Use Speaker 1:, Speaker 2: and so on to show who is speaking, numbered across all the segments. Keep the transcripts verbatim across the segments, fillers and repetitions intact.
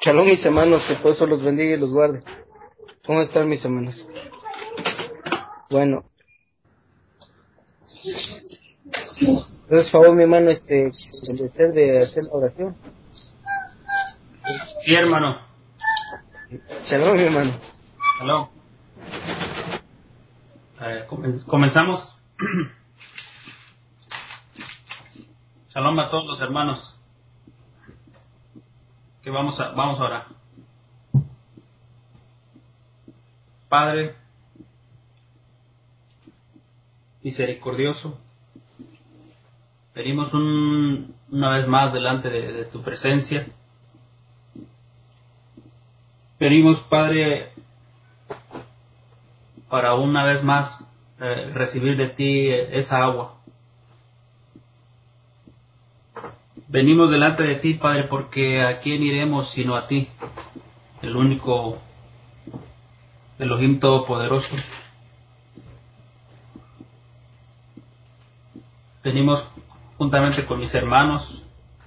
Speaker 1: Shalom, mis hermanos, que todo eso los bendiga y los guarde. ¿Cómo están, mis hermanos? Bueno. Entonces, favor, mi hermano, este, el deseo de hacer la oración.
Speaker 2: Sí, hermano.
Speaker 1: Shalom, mi hermano.
Speaker 2: Shalom. Eh, comenzamos. Shalom a todos los hermanos. Que vamos a, vamos a orar. Padre misericordioso, venimos un, una vez más delante de, de tu presencia. Venimos, Padre, para una vez más eh, recibir de ti esa agua. Venimos delante de ti, Padre, porque ¿a quién iremos sino a ti, el único Elohim Todopoderoso? Venimos juntamente con mis hermanos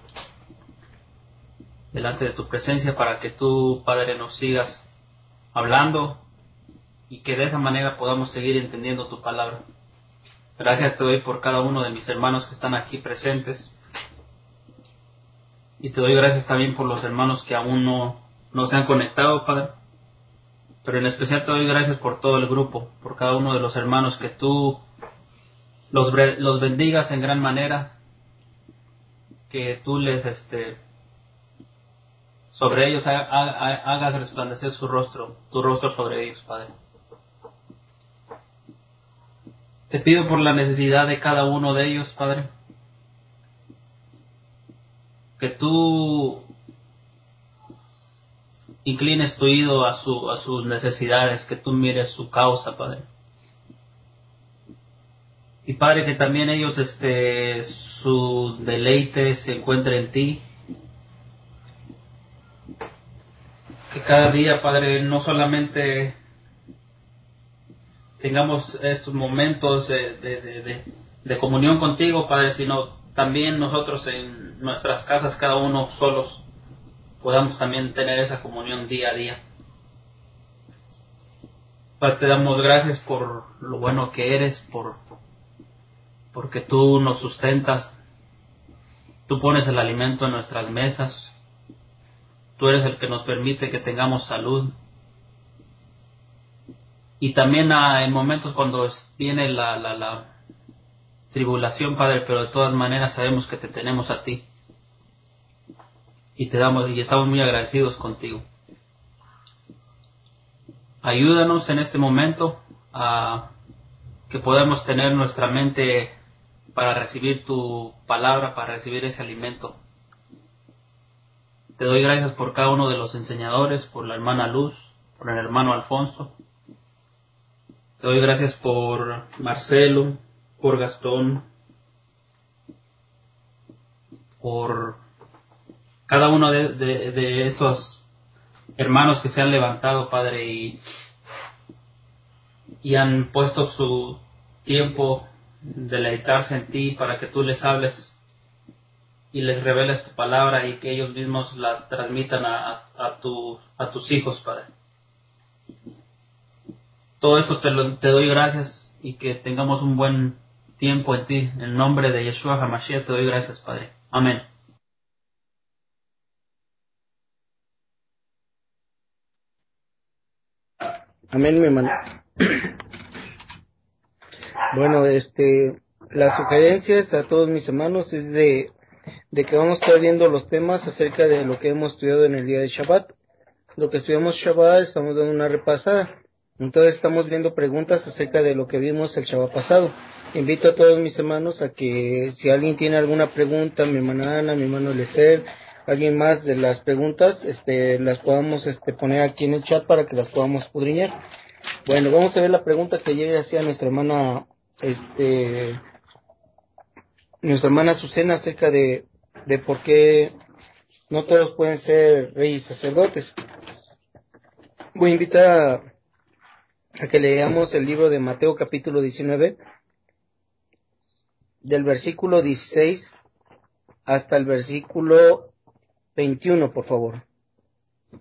Speaker 2: delante de tu presencia para que tú, Padre, nos sigas hablando y que de esa manera podamos seguir entendiendo tu palabra. Gracias te doy por cada uno de mis hermanos que están aquí presentes. Y te doy gracias también por los hermanos que aún no, no se han conectado, Padre. Pero en especial te doy gracias por todo el grupo, por cada uno de los hermanos, que tú los, los bendigas en gran manera, que tú les, este, sobre ellos hagas resplandecer su rostro, tu rostro sobre ellos, Padre. Te pido por la necesidad de cada uno de ellos, Padre, que tú inclines tu oído a, su, a sus necesidades, que tú mires su causa, Padre. Y Padre, que también ellos, este, su deleite se encuentre en ti. Que cada día, Padre, no solamente tengamos estos momentos de, de, de, de, de comunión contigo, Padre, sino también nosotros en nuestras casas, cada uno solos, podamos también tener esa comunión día a día. Padre, te damos gracias por lo bueno que eres, por porque tú nos sustentas, tú pones el alimento en nuestras mesas, tú eres el que nos permite que tengamos salud. Y también ah, en momentos cuando viene la, la, la tribulación, Padre, pero de todas maneras sabemos que te tenemos a ti. Y te damos, y estamos muy agradecidos contigo. Ayúdanos en este momento a que podamos tener nuestra mente para recibir tu palabra, para recibir ese alimento. Te doy gracias por cada uno de los enseñadores, por la hermana Luz, por el hermano Alfonso. Te doy gracias por Marcelo, por Gastón, por cada uno de, de, de esos hermanos que se han levantado, Padre, y, y han puesto su tiempo de deleitarse en ti para que tú les hables y les reveles tu palabra y que ellos mismos la transmitan a, a, a, tu, a tus hijos, Padre. Todo esto te, lo, te doy gracias y que tengamos un buen tiempo en ti. En el nombre de Yeshua HaMashiach te doy gracias, Padre. Amén.
Speaker 1: Amén, mi hermano. Bueno, este, las sugerencias a todos mis hermanos es de, de que vamos a estar viendo los temas acerca de lo que hemos estudiado en el día de Shabbat. Lo que estudiamos Shabbat, estamos dando una repasada. Entonces estamos viendo preguntas acerca de lo que vimos el Shabbat pasado. Invito a todos mis hermanos a que si alguien tiene alguna pregunta, mi hermana Ana, mi hermano Lecer, alguien más de las preguntas, este, las podamos este, poner aquí en el chat para que las podamos escudriñar. Bueno, vamos a ver la pregunta que ayer hacía nuestra hermana, este, nuestra hermana Azucena acerca de, de por qué no todos pueden ser reyes y sacerdotes. Voy a invitar a, a que leamos el libro de Mateo capítulo diecinueve, del versículo dieciséis hasta el versículo veintiuno, por favor.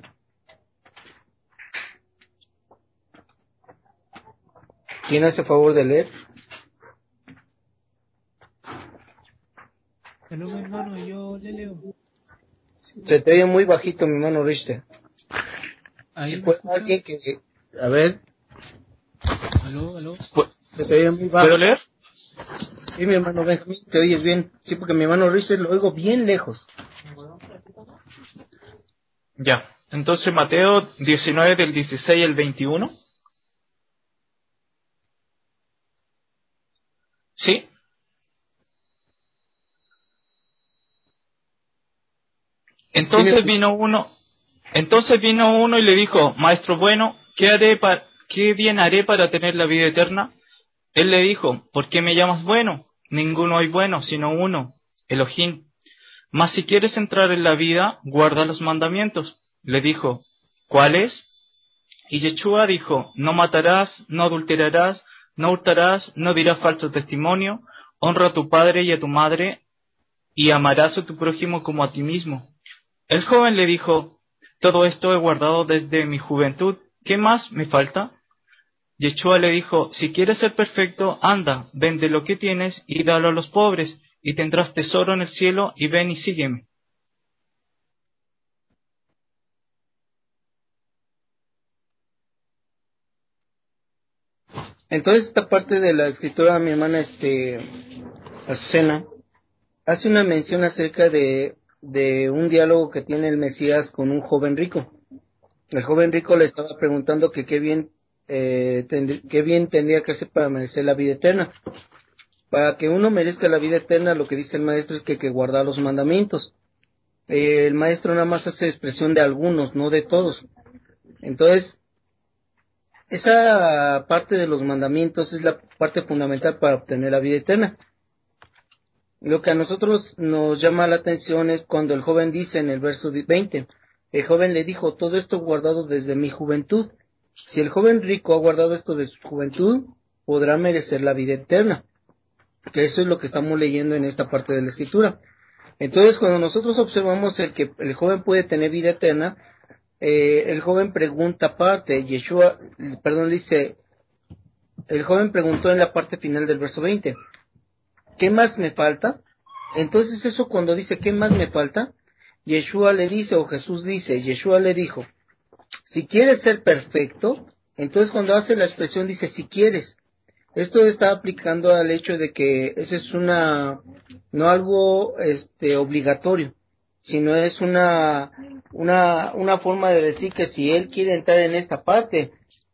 Speaker 1: ¿Quién hace favor de leer?
Speaker 3: Aló, mi hermano, yo le leo.
Speaker 1: Se te oye muy bajito, mi hermano Richter.
Speaker 3: Ahí
Speaker 1: Si
Speaker 3: me
Speaker 1: puede
Speaker 3: escucha.
Speaker 1: alguien que... A ver,
Speaker 3: Aló, aló.
Speaker 1: se te oye muy bajo.
Speaker 4: ¿Puedo leer?
Speaker 1: Sí, mi hermano Benjamín, te oyes bien. Sí, porque mi hermano Richter lo oigo bien lejos.
Speaker 4: Ya. Entonces Mateo diecinueve del dieciséis al veintiuno. ¿Sí? Entonces vino uno, entonces vino uno y le dijo, Maestro bueno, ¿qué haré pa- qué bien haré para tener la vida eterna? Él le dijo, ¿por qué me llamas bueno? Ninguno hay bueno, sino uno, Elohim. Mas si quieres entrar en la vida, guarda los mandamientos. Le dijo, ¿cuáles? Y Yeshua dijo, no matarás, no adulterarás, no hurtarás, no dirás falso testimonio, honra a tu padre y a tu madre, y amarás a tu prójimo como a ti mismo. El joven le dijo, todo esto he guardado desde mi juventud, ¿qué más me falta? Yeshua le dijo, si quieres ser perfecto, anda, vende lo que tienes y dalo a los pobres, y tendrás tesoro en el cielo, y ven y sígueme.
Speaker 1: Entonces esta parte de la escritura, mi hermana este Azucena, hace una mención acerca de, de un diálogo que tiene el Mesías con un joven rico. El joven rico le estaba preguntando que qué bien, eh, tend- qué bien tendría que hacer para merecer la vida eterna. Para que uno merezca la vida eterna, lo que dice el maestro es que hay que guardar los mandamientos. Eh, el maestro nada más hace expresión de algunos, no de todos. Entonces, esa parte de los mandamientos es la parte fundamental para obtener la vida eterna. Lo que a nosotros nos llama la atención es cuando el joven dice en el verso veinte, el joven le dijo, todo esto guardado desde mi juventud. Si el joven rico ha guardado esto de su juventud, podrá merecer la vida eterna. Que eso es lo que estamos leyendo en esta parte de la escritura. Entonces, cuando nosotros observamos el que el joven puede tener vida eterna, eh, el joven pregunta aparte, Yeshua, perdón, dice, el joven preguntó en la parte final del verso veinte, ¿qué más me falta? Entonces eso cuando dice, ¿qué más me falta? Yeshua le dice, o Jesús dice, Yeshua le dijo, si quieres ser perfecto, entonces cuando hace la expresión dice, si quieres, esto está aplicando al hecho de que eso es una, no algo este obligatorio, sino es una, una, una forma de decir que si él quiere entrar en esta parte,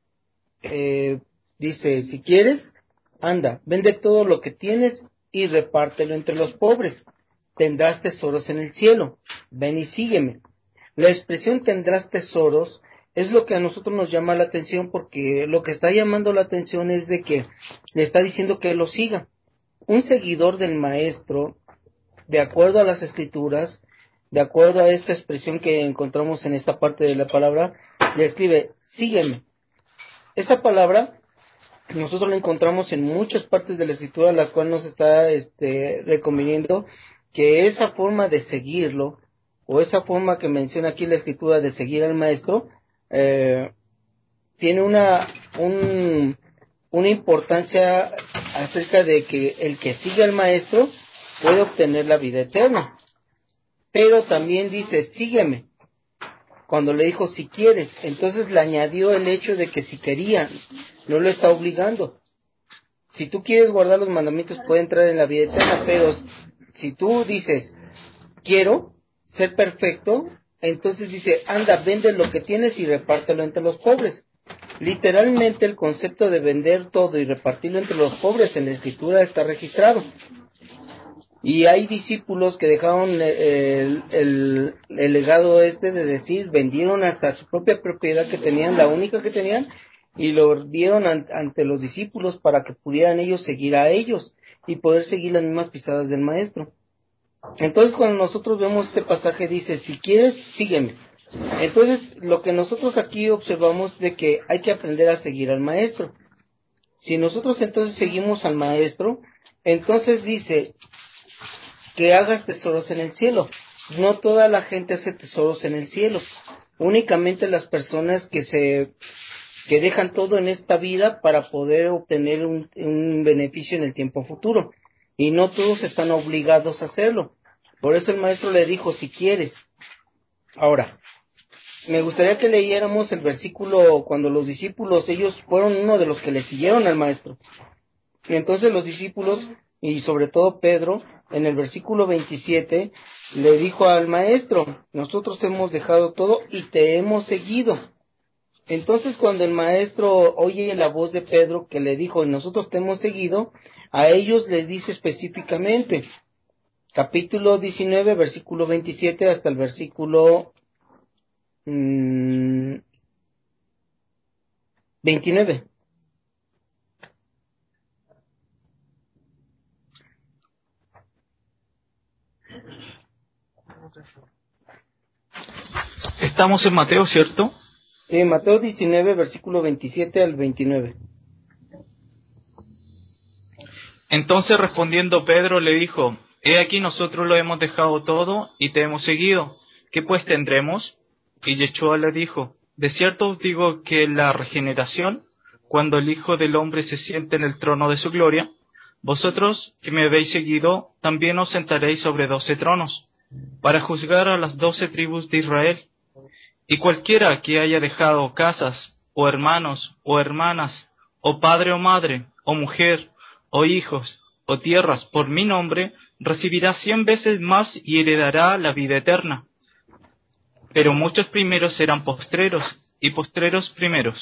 Speaker 1: eh, dice, si quieres, anda, vende todo lo que tienes y repártelo entre los pobres, tendrás tesoros en el cielo, ven y sígueme. La expresión tendrás tesoros es lo que a nosotros nos llama la atención, porque lo que está llamando la atención es de que le está diciendo que lo siga. Un seguidor del maestro, de acuerdo a las escrituras, de acuerdo a esta expresión que encontramos en esta parte de la palabra, le escribe, sígueme. Esa palabra nosotros la encontramos en muchas partes de la escritura, la cual nos está este, recomendando que esa forma de seguirlo, o esa forma que menciona aquí la escritura de seguir al maestro, eh, tiene una, un, una importancia acerca de que el que sigue al maestro puede obtener la vida eterna. Pero también dice, sígueme. Cuando le dijo si quieres, entonces le añadió el hecho de que si quería, no lo está obligando. Si tú quieres guardar los mandamientos, puede entrar en la vida eterna, pero si tú dices, quiero ser perfecto, entonces dice, anda, vende lo que tienes y repártelo entre los pobres. Literalmente el concepto de vender todo y repartirlo entre los pobres en la escritura está registrado. Y hay discípulos que dejaron el, el, el legado este de decir, vendieron hasta su propia propiedad que tenían, la única que tenían, y lo dieron an, ante los discípulos para que pudieran ellos seguir a ellos y poder seguir las mismas pisadas del maestro. Entonces cuando nosotros vemos este pasaje dice, si quieres, sígueme. Entonces lo que nosotros aquí observamos de que hay que aprender a seguir al maestro. Si nosotros entonces seguimos al maestro, entonces dice que hagas tesoros en el cielo. No toda la gente hace tesoros en el cielo. Únicamente las personas que se que dejan todo en esta vida para poder obtener un, un beneficio en el tiempo futuro. Y no todos están obligados a hacerlo. Por eso el maestro le dijo, si quieres. Ahora, me gustaría que leyéramos el versículo cuando los discípulos, ellos fueron uno de los que le siguieron al maestro. Y entonces los discípulos, y sobre todo Pedro, en el versículo veintisiete, le dijo al maestro, nosotros hemos dejado todo y te hemos seguido. Entonces cuando el maestro oye la voz de Pedro que le dijo, nosotros te hemos seguido, a ellos les dice específicamente, capítulo diecinueve, versículo veintisiete hasta el versículo mmm, veintinueve.
Speaker 4: Estamos en Mateo, ¿cierto?
Speaker 1: Sí, Mateo diecinueve, versículo veintisiete al veintinueve.
Speaker 4: Entonces respondiendo Pedro le dijo, he aquí nosotros lo hemos dejado todo y te hemos seguido. ¿Qué pues tendremos? Y Yeshua le dijo, de cierto os digo que en la regeneración, cuando el Hijo del Hombre se siente en el trono de su gloria, vosotros que me habéis seguido, también os sentaréis sobre doce tronos, para juzgar a las doce tribus de Israel. Y cualquiera que haya dejado casas, o hermanos, o hermanas, o padre o madre, o mujer, o hijos, o tierras, por mi nombre, recibirá cien veces más y heredará la vida eterna. Pero muchos primeros serán postreros, y postreros primeros.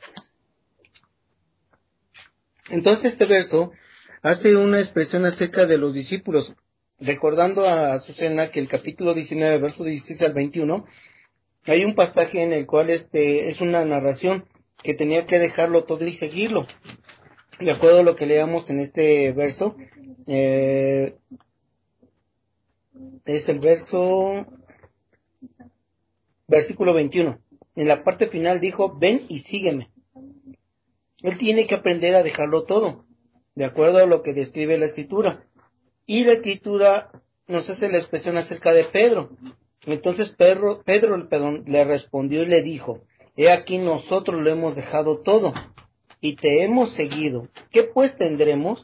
Speaker 1: Entonces este verso hace una expresión acerca de los discípulos, recordando a Azucena que el capítulo diecinueve, verso dieciséis al veintiuno, hay un pasaje en el cual este es una narración que tenía que dejarlo todo y seguirlo. De acuerdo a lo que leamos en este verso, eh, es el verso, versículo veintiuno. En la parte final dijo, ven y sígueme. Él tiene que aprender a dejarlo todo, de acuerdo a lo que describe la Escritura. Y la Escritura nos hace la expresión acerca de Pedro. Entonces Pedro, Pedro perdón, le respondió y le dijo, he aquí nosotros lo hemos dejado todo y te hemos seguido. ¿Qué pues tendremos?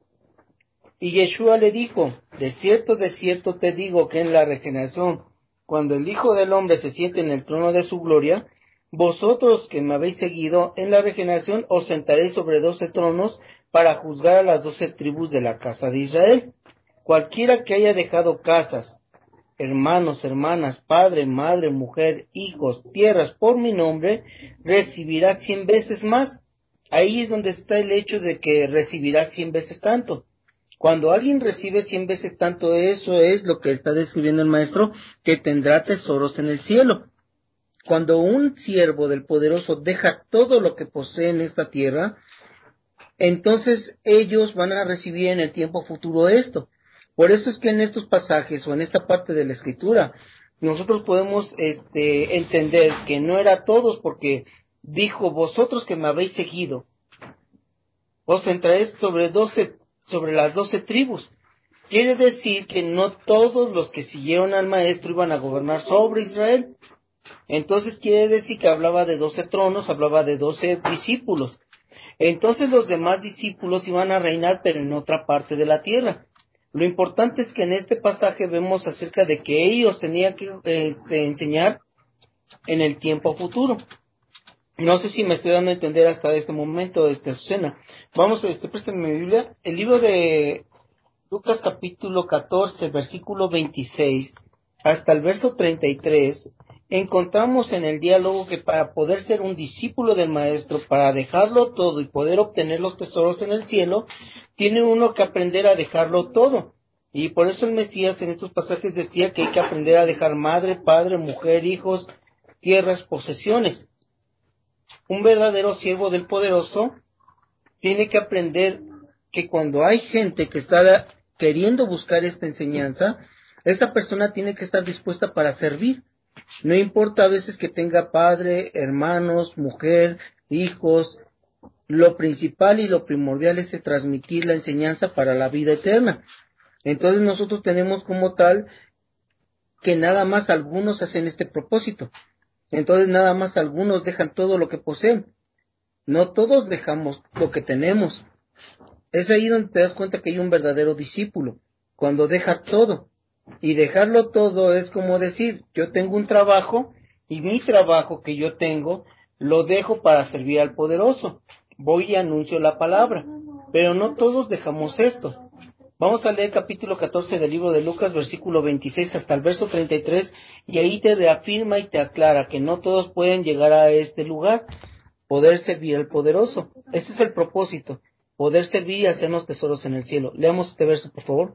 Speaker 1: Y Yeshua le dijo, de cierto, de cierto te digo que en la regeneración, cuando el Hijo del Hombre se siente en el trono de su gloria, vosotros que me habéis seguido en la regeneración os sentaréis sobre doce tronos para juzgar a las doce tribus de la casa de Israel. Cualquiera que haya dejado casas, hermanos, hermanas, padre, madre, mujer, hijos, tierras por mi nombre, recibirá cien veces más. Ahí es donde está el hecho de que recibirá cien veces tanto. Cuando alguien recibe cien veces tanto, eso es lo que está describiendo el maestro, que tendrá tesoros en el cielo. Cuando un siervo del poderoso deja todo lo que posee en esta tierra, entonces ellos van a recibir en el tiempo futuro esto. Por eso es que en estos pasajes o en esta parte de la Escritura, nosotros podemos este, entender que no era todos, porque dijo, vosotros que me habéis seguido, os sentaréis sobre doce, sobre las doce tribus. Quiere decir que no todos los que siguieron al maestro iban a gobernar sobre Israel. Entonces quiere decir que hablaba de doce tronos, hablaba de doce discípulos. Entonces los demás discípulos iban a reinar, pero en otra parte de la tierra. Lo importante es que en este pasaje vemos acerca de que ellos tenían que este, enseñar en el tiempo futuro. No sé si me estoy dando a entender hasta este momento, este, Azucena. Vamos, este, préstame mi Biblia. El libro de Lucas capítulo catorce, versículo veintiséis, hasta el verso treinta y tres, encontramos en el diálogo que para poder ser un discípulo del maestro, para dejarlo todo y poder obtener los tesoros en el cielo, tiene uno que aprender a dejarlo todo. Y por eso el Mesías en estos pasajes decía que hay que aprender a dejar madre, padre, mujer, hijos, tierras, posesiones. Un verdadero siervo del poderoso tiene que aprender que cuando hay gente que está queriendo buscar esta enseñanza, esta persona tiene que estar dispuesta para servir. No importa a veces que tenga padre, hermanos, mujer, hijos, lo principal y lo primordial es transmitir la enseñanza para la vida eterna. Entonces nosotros tenemos como tal que nada más algunos hacen este propósito. Entonces nada más algunos dejan todo lo que poseen. No todos dejamos lo que tenemos. Es ahí donde te das cuenta que hay un verdadero discípulo, cuando deja todo. Y dejarlo todo es como decir, yo tengo un trabajo, y mi trabajo que yo tengo, lo dejo para servir al poderoso. Voy y anuncio la palabra. Pero no todos dejamos esto. Vamos a leer capítulo catorce del libro de Lucas, versículo veintiséis hasta el verso treinta y tres, y ahí te reafirma y te aclara que no todos pueden llegar a este lugar, poder servir al poderoso. Este es el propósito, poder servir y hacernos tesoros en el cielo. Leamos este verso, por favor.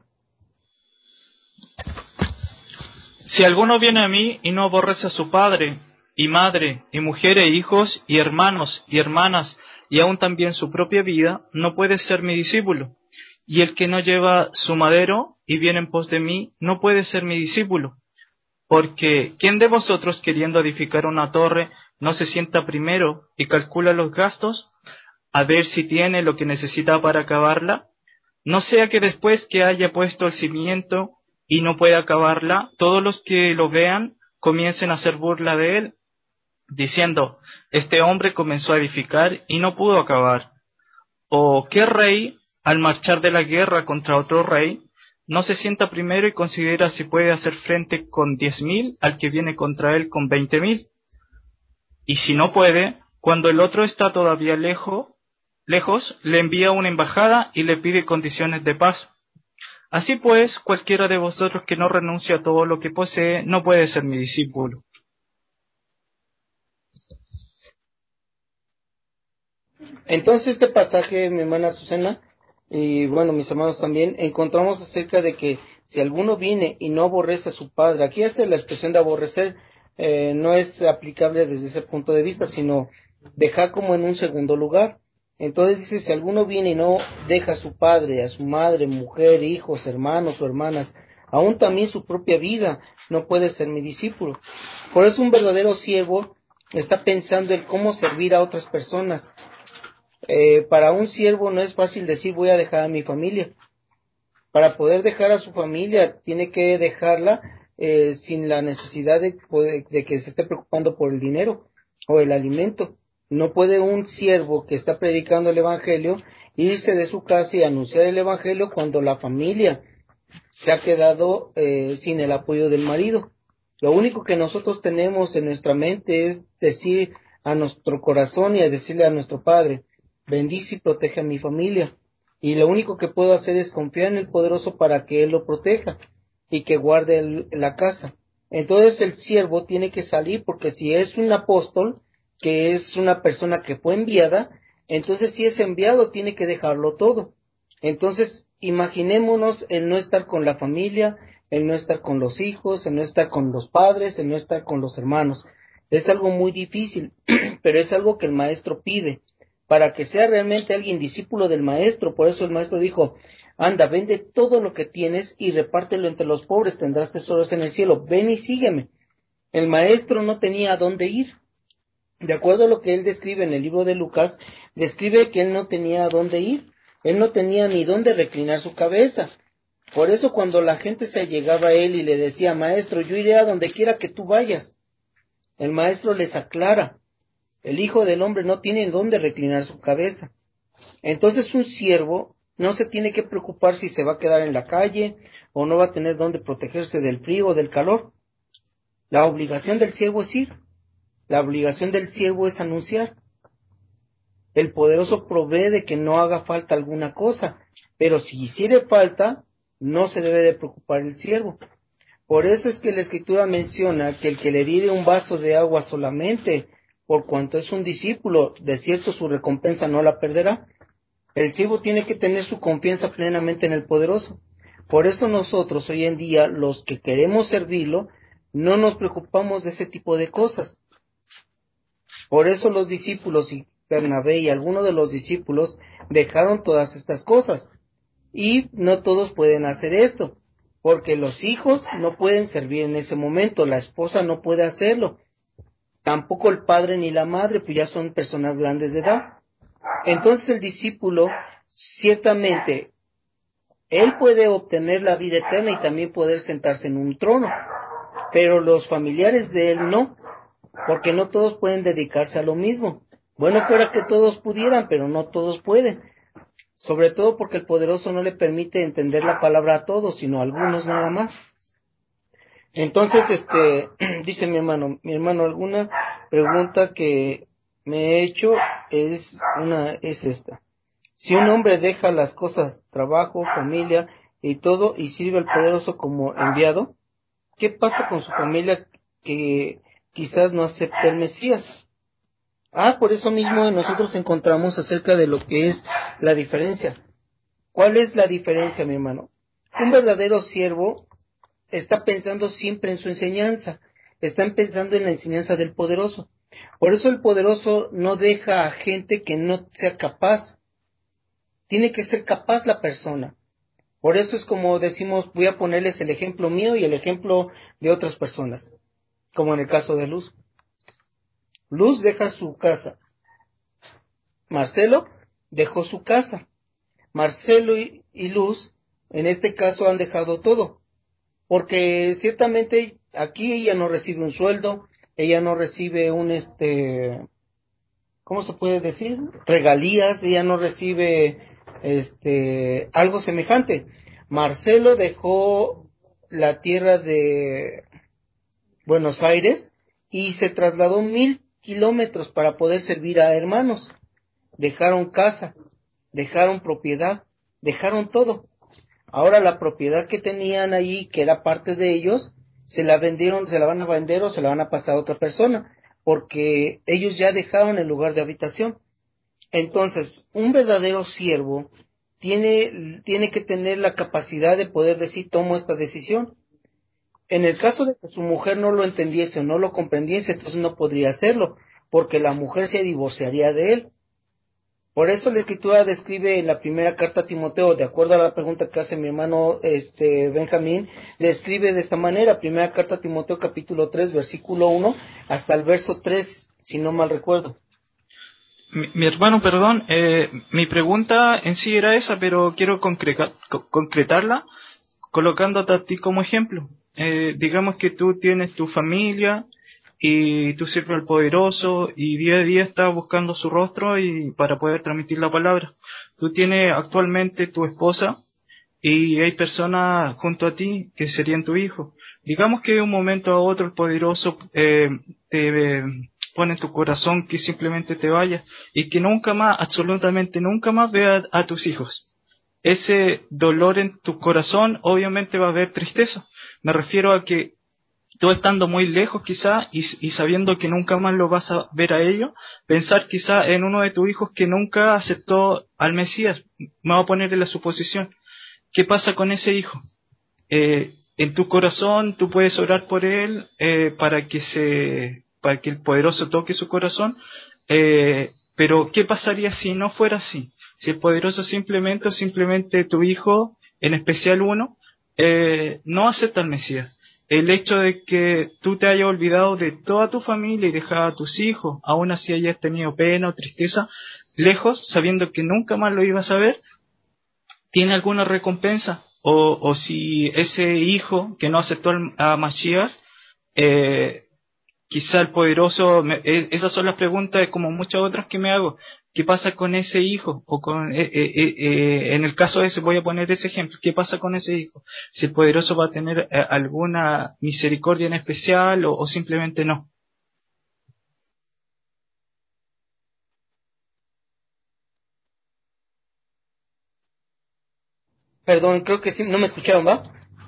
Speaker 4: Si alguno viene a mí y no aborrece a su padre, y madre, y mujer, e hijos, y hermanos, y hermanas, y aun también su propia vida, no puede ser mi discípulo. Y el que no lleva su madero y viene en pos de mí, no puede ser mi discípulo. Porque, ¿quién de vosotros, queriendo edificar una torre, no se sienta primero y calcula los gastos, a ver si tiene lo que necesita para acabarla? No sea que después que haya puesto el cimiento y no pueda acabarla, todos los que lo vean comiencen a hacer burla de él, diciendo, este hombre comenzó a edificar y no pudo acabar. ¿O qué rey, al marchar de la guerra contra otro rey, no se sienta primero y considera si puede hacer frente con diez mil al que viene contra él con veinte mil? Y si no puede, cuando el otro está todavía lejos, lejos, le envía una embajada y le pide condiciones de paz. Así pues, cualquiera de vosotros que no renuncie a todo lo que posee, no puede ser mi discípulo.
Speaker 1: Entonces este pasaje, mi hermana Susana, y bueno, mis hermanos también, encontramos acerca de que si alguno viene y no aborrece a su padre, aquí hace la expresión de aborrecer, eh, no es aplicable desde ese punto de vista, sino dejar como en un segundo lugar. Entonces dice, si alguno viene y no deja a su padre, a su madre, mujer, hijos, hermanos o hermanas, aún también su propia vida, no puede ser mi discípulo. Por eso un verdadero siervo está pensando en cómo servir a otras personas. Eh, para un siervo no es fácil decir voy a dejar a mi familia. Para poder dejar a su familia tiene que dejarla eh, sin la necesidad de, de que se esté preocupando por el dinero o el alimento. No puede un siervo que está predicando el evangelio irse de su casa y anunciar el evangelio cuando la familia se ha quedado eh, sin el apoyo del marido. Lo único que nosotros tenemos en nuestra mente es decir a nuestro corazón y a decirle a nuestro Padre, bendice y protege a mi familia. Y lo único que puedo hacer es confiar en el poderoso para que Él lo proteja y que guarde el, la casa. Entonces el siervo tiene que salir, porque si es un apóstol, que es una persona que fue enviada, entonces si es enviado tiene que dejarlo todo. Entonces imaginémonos el no estar con la familia, el no estar con los hijos, el no estar con los padres, el no estar con los hermanos. Es algo muy difícil, pero es algo que el maestro pide para que sea realmente alguien discípulo del maestro. Por eso el maestro dijo, anda, vende todo lo que tienes y repártelo entre los pobres, tendrás tesoros en el cielo, ven y sígueme. El maestro no tenía a dónde ir. De acuerdo a lo que él describe en el libro de Lucas, describe que él no tenía a dónde ir, él no tenía ni dónde reclinar su cabeza. Por eso cuando la gente se llegaba a él y le decía, maestro, yo iré a donde quiera que tú vayas, el maestro les aclara, el Hijo del Hombre no tiene en dónde reclinar su cabeza. Entonces un siervo no se tiene que preocupar si se va a quedar en la calle o no va a tener dónde protegerse del frío o del calor. La obligación del siervo es ir. La obligación del siervo es anunciar. El poderoso provee de que no haga falta alguna cosa, pero si hiciere falta, no se debe de preocupar el siervo. Por eso es que la Escritura menciona que el que le diere un vaso de agua solamente, por cuanto es un discípulo, de cierto su recompensa no la perderá. El siervo tiene que tener su confianza plenamente en el poderoso. Por eso nosotros hoy en día, los que queremos servirlo, no nos preocupamos de ese tipo de cosas. Por eso los discípulos y Bernabé y algunos de los discípulos dejaron todas estas cosas. Y no todos pueden hacer esto, porque los hijos no pueden servir en ese momento, la esposa no puede hacerlo. Tampoco el padre ni la madre, pues ya son personas grandes de edad. Entonces el discípulo, ciertamente, él puede obtener la vida eterna y también poder sentarse en un trono, pero los familiares de él no, porque no todos pueden dedicarse a lo mismo. Bueno fuera que todos pudieran, pero no todos pueden. Sobre todo porque el poderoso no le permite entender la palabra a todos, sino a algunos nada más. Entonces, este, dice mi hermano, mi hermano, alguna pregunta que me he hecho es una, es esta. Si un hombre deja las cosas, trabajo, familia y todo, y sirve al poderoso como enviado, ¿qué pasa con su familia que quizás no acepte el Mesías? Ah, por eso mismo nosotros encontramos acerca de lo que es la diferencia. ¿Cuál es la diferencia, mi hermano? Un verdadero siervo está pensando siempre en su enseñanza, están pensando en la enseñanza del poderoso. Por eso el poderoso no deja a gente que no sea capaz. Tiene que ser capaz la persona. Por eso es como decimos, voy a ponerles el ejemplo mío y el ejemplo de otras personas, como en el caso de Luz. Luz deja su casa. Marcelo dejó su casa. Marcelo y, y Luz, en este caso, han dejado todo. Porque ciertamente aquí ella no recibe un sueldo, ella no recibe un, este, ¿cómo se puede decir? Regalías, ella no recibe, este, algo semejante. Marcelo dejó la tierra de Buenos Aires y se trasladó mil kilómetros para poder servir a hermanos. Dejaron casa, dejaron propiedad, dejaron todo. Ahora la propiedad que tenían allí, que era parte de ellos, se la vendieron, se la van a vender o se la van a pasar a otra persona, porque ellos ya dejaron el lugar de habitación. Entonces, un verdadero siervo tiene, tiene que tener la capacidad de poder decir, tomo esta decisión. En el caso de que su mujer no lo entendiese o no lo comprendiese, entonces no podría hacerlo, porque la mujer se divorciaría de él. Por eso la Escritura describe en la primera carta a Timoteo, de acuerdo a la pregunta que hace mi hermano este Benjamín, le escribe de esta manera, primera carta a Timoteo capítulo tres, versículo uno, hasta el verso tres, si no mal recuerdo.
Speaker 4: Mi, mi hermano, perdón, eh, mi pregunta en sí era esa, pero quiero concreta, co- concretarla colocándote a ti como ejemplo. Eh, digamos que tú tienes tu familia y tú sirves al poderoso y día a día estás buscando su rostro y para poder transmitir la palabra. Tú tienes actualmente tu esposa y hay personas junto a ti que serían tu hijo. Digamos que de un momento a otro el poderoso eh, te eh, pone en tu corazón que simplemente te vayas y que nunca más, absolutamente nunca más veas a tus hijos. Ese dolor en tu corazón obviamente va a haber tristeza. Me refiero a que tú estando muy lejos quizá y, y sabiendo que nunca más lo vas a ver a ellos, pensar quizá en uno de tus hijos que nunca aceptó al Mesías. Me voy a poner en la suposición. ¿Qué pasa con ese hijo? Eh, en tu corazón tú puedes orar por él eh, para que se, para que el poderoso toque su corazón, eh, pero ¿qué pasaría si no fuera así? Si el poderoso simplemente o simplemente tu hijo, en especial uno, eh, no acepta al Mesías. El hecho de que tú te hayas olvidado de toda tu familia y dejado a tus hijos, aún así hayas tenido pena o tristeza, lejos, sabiendo que nunca más lo ibas a ver, ¿tiene alguna recompensa? O, o si ese hijo que no aceptó al- a Mashiach, eh, quizá el poderoso, me- e- esas son las preguntas como muchas otras que me hago. ¿Qué pasa con ese hijo? O con, eh, eh, eh, eh, en el caso ese voy a poner ese ejemplo. ¿Qué pasa con ese hijo? Si el poderoso va a tener eh, alguna misericordia en especial o, o simplemente no.
Speaker 1: Perdón, creo que sí, no me escucharon, ¿va?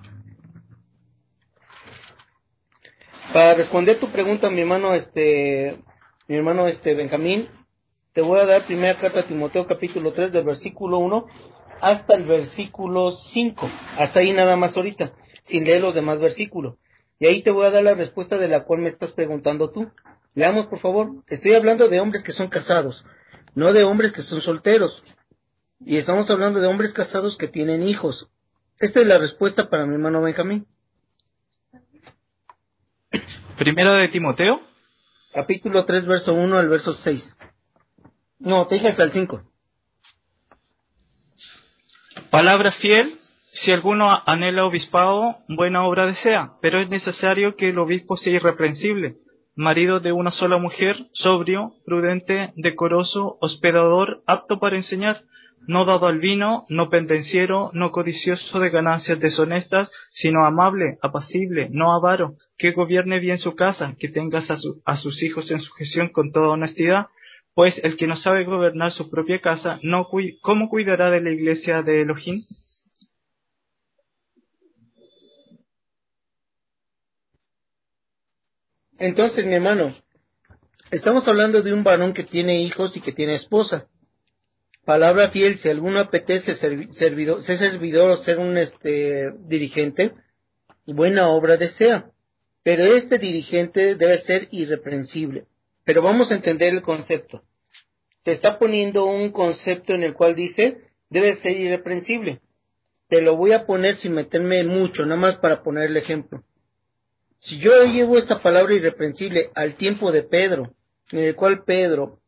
Speaker 1: Para responder tu pregunta, mi hermano, este, mi hermano, este, Benjamín, te voy a dar primera carta a Timoteo capítulo tres del versículo uno hasta el versículo cinco, hasta ahí nada más ahorita, sin leer los demás versículos. Y ahí te voy a dar la respuesta de la cual me estás preguntando tú. Leamos, por favor. Estoy hablando de hombres que son casados, no de hombres que son solteros. Y estamos hablando de hombres casados que tienen hijos. Esta es la respuesta para mi hermano Benjamín.
Speaker 4: Primera de Timoteo,
Speaker 1: Capítulo tres, verso uno al verso seis. No, te dije hasta el cinco.
Speaker 4: palabra fiel, si alguno anhela obispado, buena obra desea, pero es necesario que el obispo sea irreprensible, marido de una sola mujer, sobrio, prudente, decoroso, hospedador, apto para enseñar, no dado al vino, no pendenciero, no codicioso de ganancias deshonestas, sino amable, apacible, no avaro, que gobierne bien su casa, que tenga a, su, a sus hijos en sujeción con toda honestidad, pues el que no sabe gobernar su propia casa, no cu ¿cómo cuidará de la iglesia de Elohim?
Speaker 1: Entonces, mi hermano, estamos hablando de un varón que tiene hijos y que tiene esposa. Palabra fiel, si alguno apetece servi servidor, ser servidor o ser un este dirigente, buena obra desea. Pero este dirigente debe ser irreprensible. Pero vamos a entender el concepto. Te está poniendo un concepto en el cual dice, debe ser irreprensible. Te lo voy a poner sin meterme mucho, nada más para poner el ejemplo. Si yo llevo esta palabra irreprensible al tiempo de Pedro, en el cual Pedro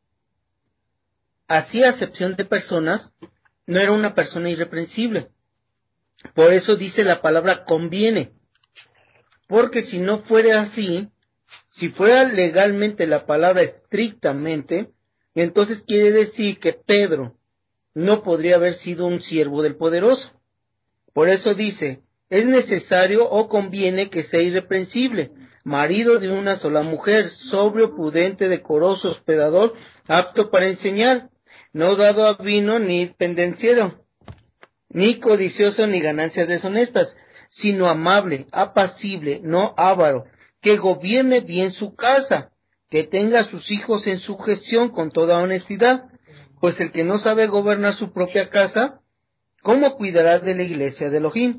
Speaker 1: hacía acepción de personas, no era una persona irreprensible. Por eso dice la palabra conviene. Porque si no fuera así, si fuera legalmente la palabra estrictamente, entonces quiere decir que Pedro no podría haber sido un siervo del poderoso. Por eso dice, es necesario o conviene que sea irreprensible, marido de una sola mujer, sobrio, prudente, decoroso, hospedador, apto para enseñar, no dado a vino ni pendenciero, ni codicioso ni ganancias deshonestas, sino amable, apacible, no avaro, que gobierne bien su casa, que tenga a sus hijos en sujeción con toda honestidad, pues el que no sabe gobernar su propia casa, ¿cómo cuidará de la iglesia de Elohim?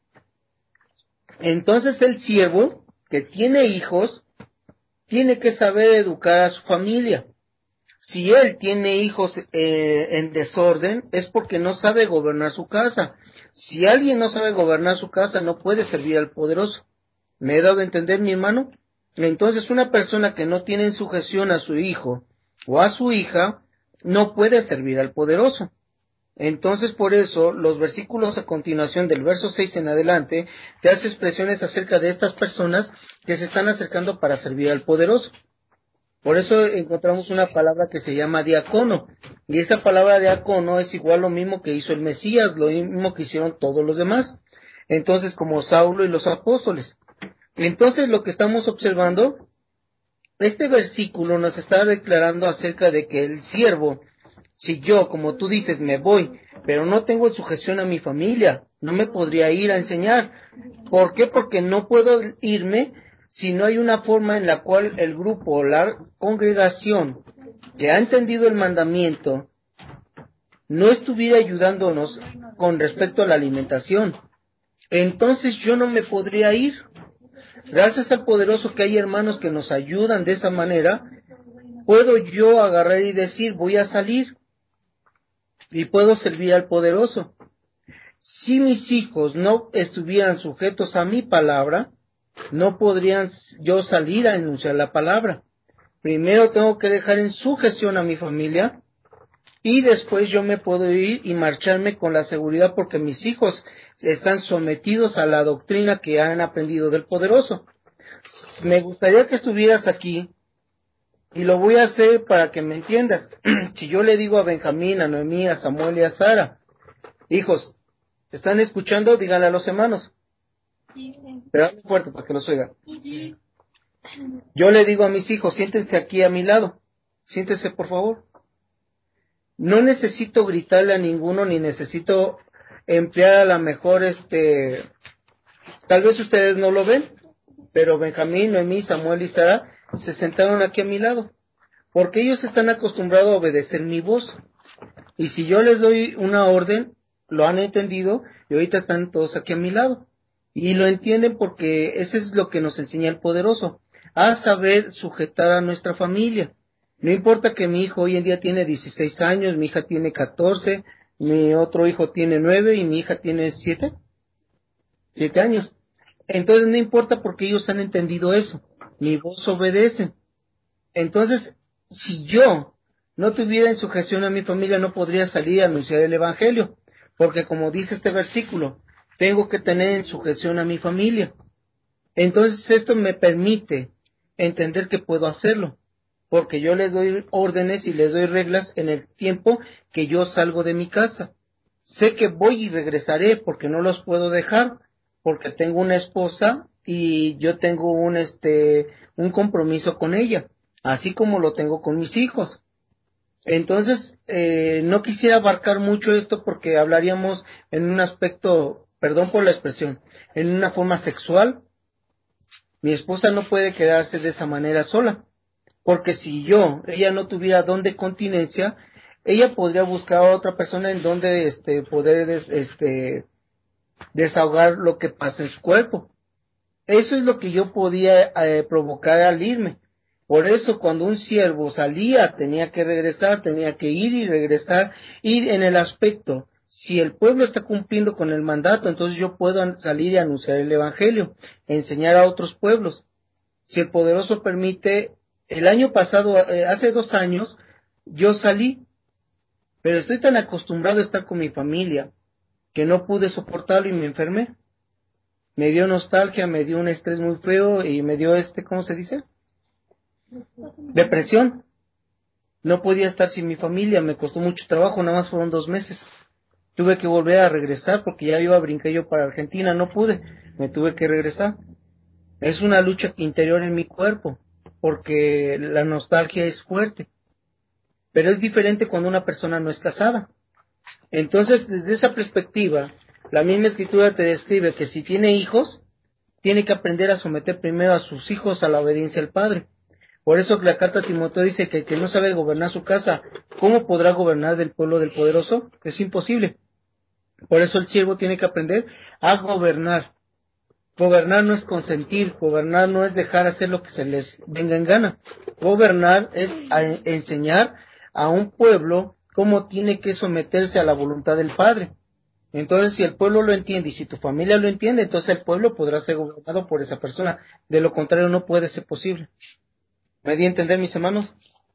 Speaker 1: Entonces el siervo que tiene hijos tiene que saber educar a su familia. Si él tiene hijos eh, en desorden, es porque no sabe gobernar su casa. Si alguien no sabe gobernar su casa, no puede servir al poderoso. ¿Me he dado a entender, mi hermano? Entonces una persona que no tiene en sujeción a su hijo o a su hija, no puede servir al poderoso. Entonces, por eso, los versículos a continuación del verso seis en adelante, te hace expresiones acerca de estas personas que se están acercando para servir al poderoso. Por eso encontramos una palabra que se llama diácono, y esa palabra diácono es igual lo mismo que hizo el Mesías, lo mismo que hicieron todos los demás. Entonces, como Saulo y los apóstoles. Entonces, lo que estamos observando, este versículo nos está declarando acerca de que el siervo, si yo, como tú dices, me voy, pero no tengo en sujeción a mi familia, no me podría ir a enseñar. ¿Por qué? Porque no puedo irme si no hay una forma en la cual el grupo o la congregación que ha entendido el mandamiento no estuviera ayudándonos con respecto a la alimentación. Entonces yo no me podría ir. Gracias al poderoso que hay hermanos que nos ayudan de esa manera, puedo yo agarrar y decir, voy a salir y puedo servir al poderoso. Si mis hijos no estuvieran sujetos a mi palabra, no podrían yo salir a enunciar la palabra. Primero tengo que dejar en sujeción a mi familia y después yo me puedo ir y marcharme con la seguridad porque mis hijos están sometidos a la doctrina que han aprendido del poderoso. Me gustaría que estuvieras aquí y lo voy a hacer para que me entiendas. Si yo le digo a Benjamín, a Noemí, a Samuel y a Sara, hijos, ¿están escuchando? Díganle a los hermanos. Pero hablen fuerte para que los oigan. Yo le digo a mis hijos, siéntense aquí a mi lado. Siéntense, por favor. No necesito gritarle a ninguno, ni necesito emplear a la mejor, este... Tal vez ustedes no lo ven, pero Benjamín, Noemí, Samuel y Sara se sentaron aquí a mi lado. Porque ellos están acostumbrados a obedecer mi voz. Y si yo les doy una orden, lo han entendido, y ahorita están todos aquí a mi lado. Y lo entienden porque eso es lo que nos enseña el poderoso, a saber sujetar a nuestra familia. No importa que mi hijo hoy en día tiene dieciséis años, mi hija tiene catorce, mi otro hijo tiene nueve y mi hija tiene siete, siete años. Entonces no importa porque ellos han entendido eso, mi voz obedece. Entonces, si yo no tuviera en sujeción a mi familia, no podría salir a anunciar el evangelio, porque como dice este versículo, tengo que tener en sujeción a mi familia. Entonces esto me permite entender que puedo hacerlo, porque yo les doy órdenes y les doy reglas en el tiempo que yo salgo de mi casa. Sé que voy y regresaré porque no los puedo dejar, porque tengo una esposa y yo tengo un este un compromiso con ella, así como lo tengo con mis hijos. Entonces, eh, no quisiera abarcar mucho esto porque hablaríamos en un aspecto, perdón por la expresión, en una forma sexual. Mi esposa no puede quedarse de esa manera sola, porque si yo, ella no tuviera don de continencia, ella podría buscar a otra persona en donde este, poder des, este, desahogar lo que pasa en su cuerpo. Eso es lo que yo podía eh, provocar al irme. Por eso cuando un siervo salía tenía que regresar, tenía que ir y regresar, y en el aspecto, si el pueblo está cumpliendo con el mandato, entonces yo puedo salir y anunciar el evangelio, enseñar a otros pueblos. Si el poderoso permite, el año pasado, eh, hace dos años, yo salí, pero estoy tan acostumbrado a estar con mi familia, que no pude soportarlo y me enfermé. Me dio nostalgia, me dio un estrés muy feo y me dio este, ¿cómo se dice? Depresión. No podía estar sin mi familia, me costó mucho trabajo, nada más fueron dos meses. Tuve que volver a regresar porque ya iba a brincar yo para Argentina, no pude, me tuve que regresar. Es una lucha interior en mi cuerpo, porque la nostalgia es fuerte. Pero es diferente cuando una persona no es casada. Entonces, desde esa perspectiva, la misma escritura te describe que si tiene hijos, tiene que aprender a someter primero a sus hijos a la obediencia al padre. Por eso la carta a Timoteo dice que el que no sabe gobernar su casa, ¿cómo podrá gobernar del pueblo del poderoso? Es imposible. Por eso el siervo tiene que aprender a gobernar. Gobernar no es consentir, gobernar no es dejar hacer lo que se les venga en gana. Gobernar es a enseñar a un pueblo cómo tiene que someterse a la voluntad del Padre. Entonces, si el pueblo lo entiende y si tu familia lo entiende, entonces el pueblo podrá ser gobernado por esa persona. De lo contrario, no puede ser posible. ¿Me di a entender, mis hermanos?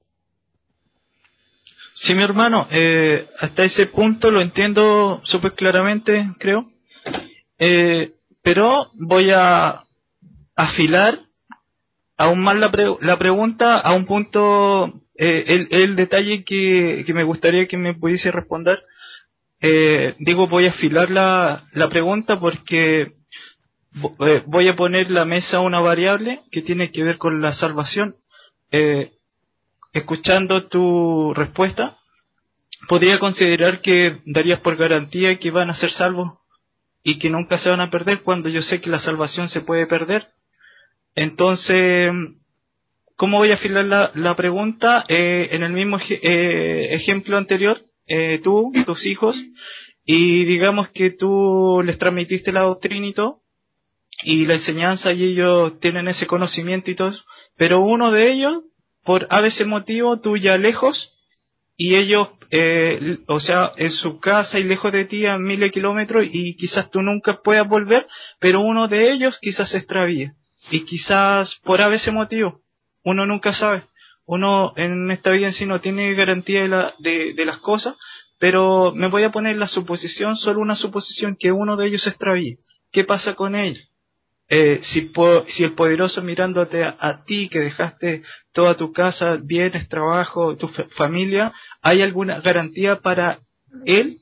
Speaker 4: Sí, mi hermano, eh, hasta ese punto lo entiendo súper claramente, creo. Eh, pero voy a afilar aún más la, pre- la pregunta a un punto, eh, el, el detalle que, que me gustaría que me pudiese responder. Eh, digo, voy a afilar la, la pregunta porque vo- eh, voy a poner la mesa una variable que tiene que ver con la salvación. Eh, escuchando tu respuesta, podría considerar que darías por garantía que van a ser salvos y que nunca se van a perder cuando yo sé que la salvación se puede perder. Entonces, ¿cómo voy a afilar la, la pregunta? Eh, en el mismo ej- eh, ejemplo anterior, eh, tú, tus hijos, y digamos que tú les transmitiste la doctrina y todo, y la enseñanza y ellos tienen ese conocimiento y todo eso, pero uno de ellos, por a veces motivo, tú ya lejos, y ellos, eh, o sea, en su casa y lejos de ti a miles de kilómetros y quizás tú nunca puedas volver, pero uno de ellos quizás se extravíe y quizás por a veces motivo, uno nunca sabe, uno en esta vida en sí no tiene garantía de, la, de, de las cosas, pero me voy a poner la suposición, solo una suposición, que uno de ellos se extravíe. ¿Qué pasa con ellos? Eh, si, po, si el poderoso mirándote a, a ti que dejaste toda tu casa, bienes, trabajo, tu fa- familia, ¿hay alguna garantía para él?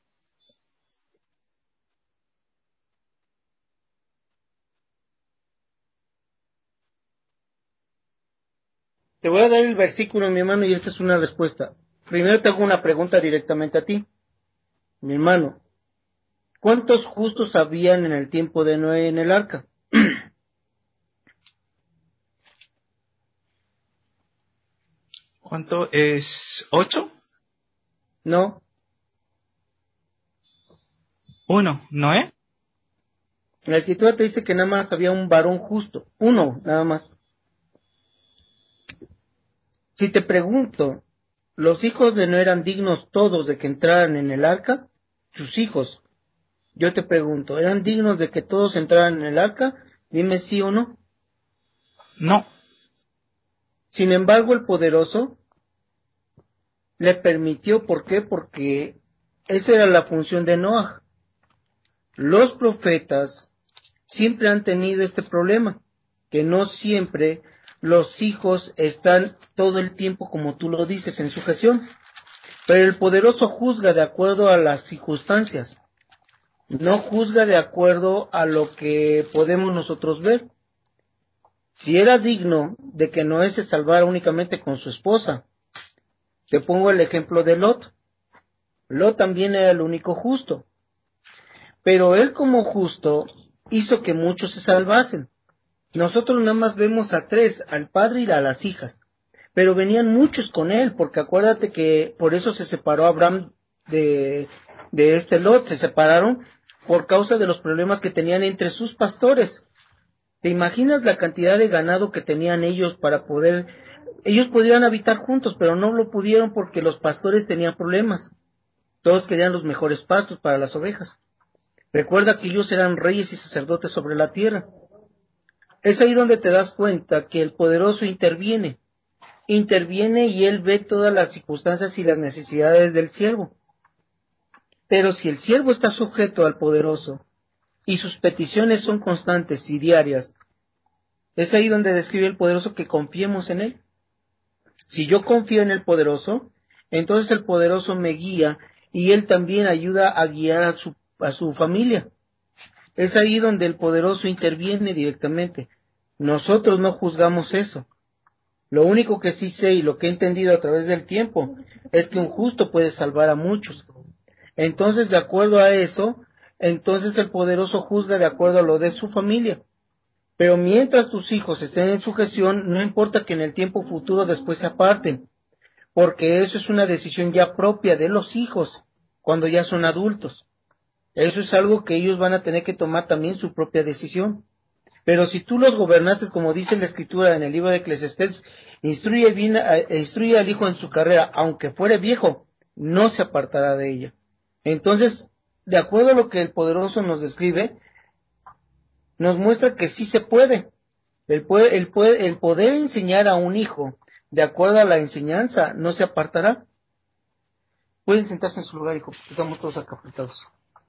Speaker 1: Te voy a dar el versículo, mi hermano, y esta es una respuesta. Primero te hago una pregunta directamente a ti. Mi hermano, ¿cuántos justos habían en el tiempo de Noé en el arca?
Speaker 4: ¿Cuánto es? ¿Ocho?
Speaker 1: No,
Speaker 4: ¿Uno? ¿No es?
Speaker 1: la escritura te dice que nada más había un varón justo, uno, nada más. Si te pregunto, ¿los hijos de no eran dignos todos de que entraran en el arca? Sus hijos. Yo te pregunto, ¿eran dignos de que todos entraran en el arca? Dime sí o no.
Speaker 4: No.
Speaker 1: Sin embargo, el poderoso le permitió, ¿por qué? Porque esa era la función de Noah. Los profetas siempre han tenido este problema, que no siempre los hijos están todo el tiempo, como tú lo dices, en sujeción. Pero el poderoso juzga de acuerdo a las circunstancias, no juzga de acuerdo a lo que podemos nosotros ver. Si era digno de que Noé se salvara únicamente con su esposa, te pongo el ejemplo de Lot. Lot también era el único justo, pero él como justo hizo que muchos se salvasen. Nosotros nada más vemos a tres, al padre y a las hijas, pero venían muchos con él, porque acuérdate que por eso se separó Abraham de, de este Lot, se separaron por causa de los problemas que tenían entre sus pastores. ¿Te imaginas la cantidad de ganado que tenían ellos para poder... Ellos podían habitar juntos, pero no lo pudieron porque los pastores tenían problemas. Todos querían los mejores pastos para las ovejas. Recuerda que ellos eran reyes y sacerdotes sobre la tierra. Es ahí donde te das cuenta que el poderoso interviene. Interviene y él ve todas las circunstancias y las necesidades del siervo. Pero si el siervo está sujeto al poderoso, y sus peticiones son constantes y diarias, es ahí donde describe el poderoso que confiemos en él. Si yo confío en el poderoso, entonces el poderoso me guía y él también ayuda a guiar a su, a su familia. Es ahí donde el poderoso interviene directamente. Nosotros no juzgamos eso. Lo único que sí sé y lo que he entendido a través del tiempo es que un justo puede salvar a muchos. Entonces, de acuerdo a eso, entonces el poderoso juzga de acuerdo a lo de su familia. Pero mientras tus hijos estén en sujeción, no importa que en el tiempo futuro después se aparten, porque eso es una decisión ya propia de los hijos, cuando ya son adultos. Eso es algo que ellos van a tener que tomar también su propia decisión. Pero si tú los gobernaste, como dice la Escritura en el libro de Eclesiastés, instruye, bien, instruye al hijo en su carrera, aunque fuere viejo, no se apartará de ella. Entonces, de acuerdo a lo que el poderoso nos describe, nos muestra que sí se puede. El, puede, el, puede, el poder enseñar a un hijo de acuerdo a la enseñanza no se apartará. Pueden sentarse en su lugar, hijo, porque estamos todos acá apretados.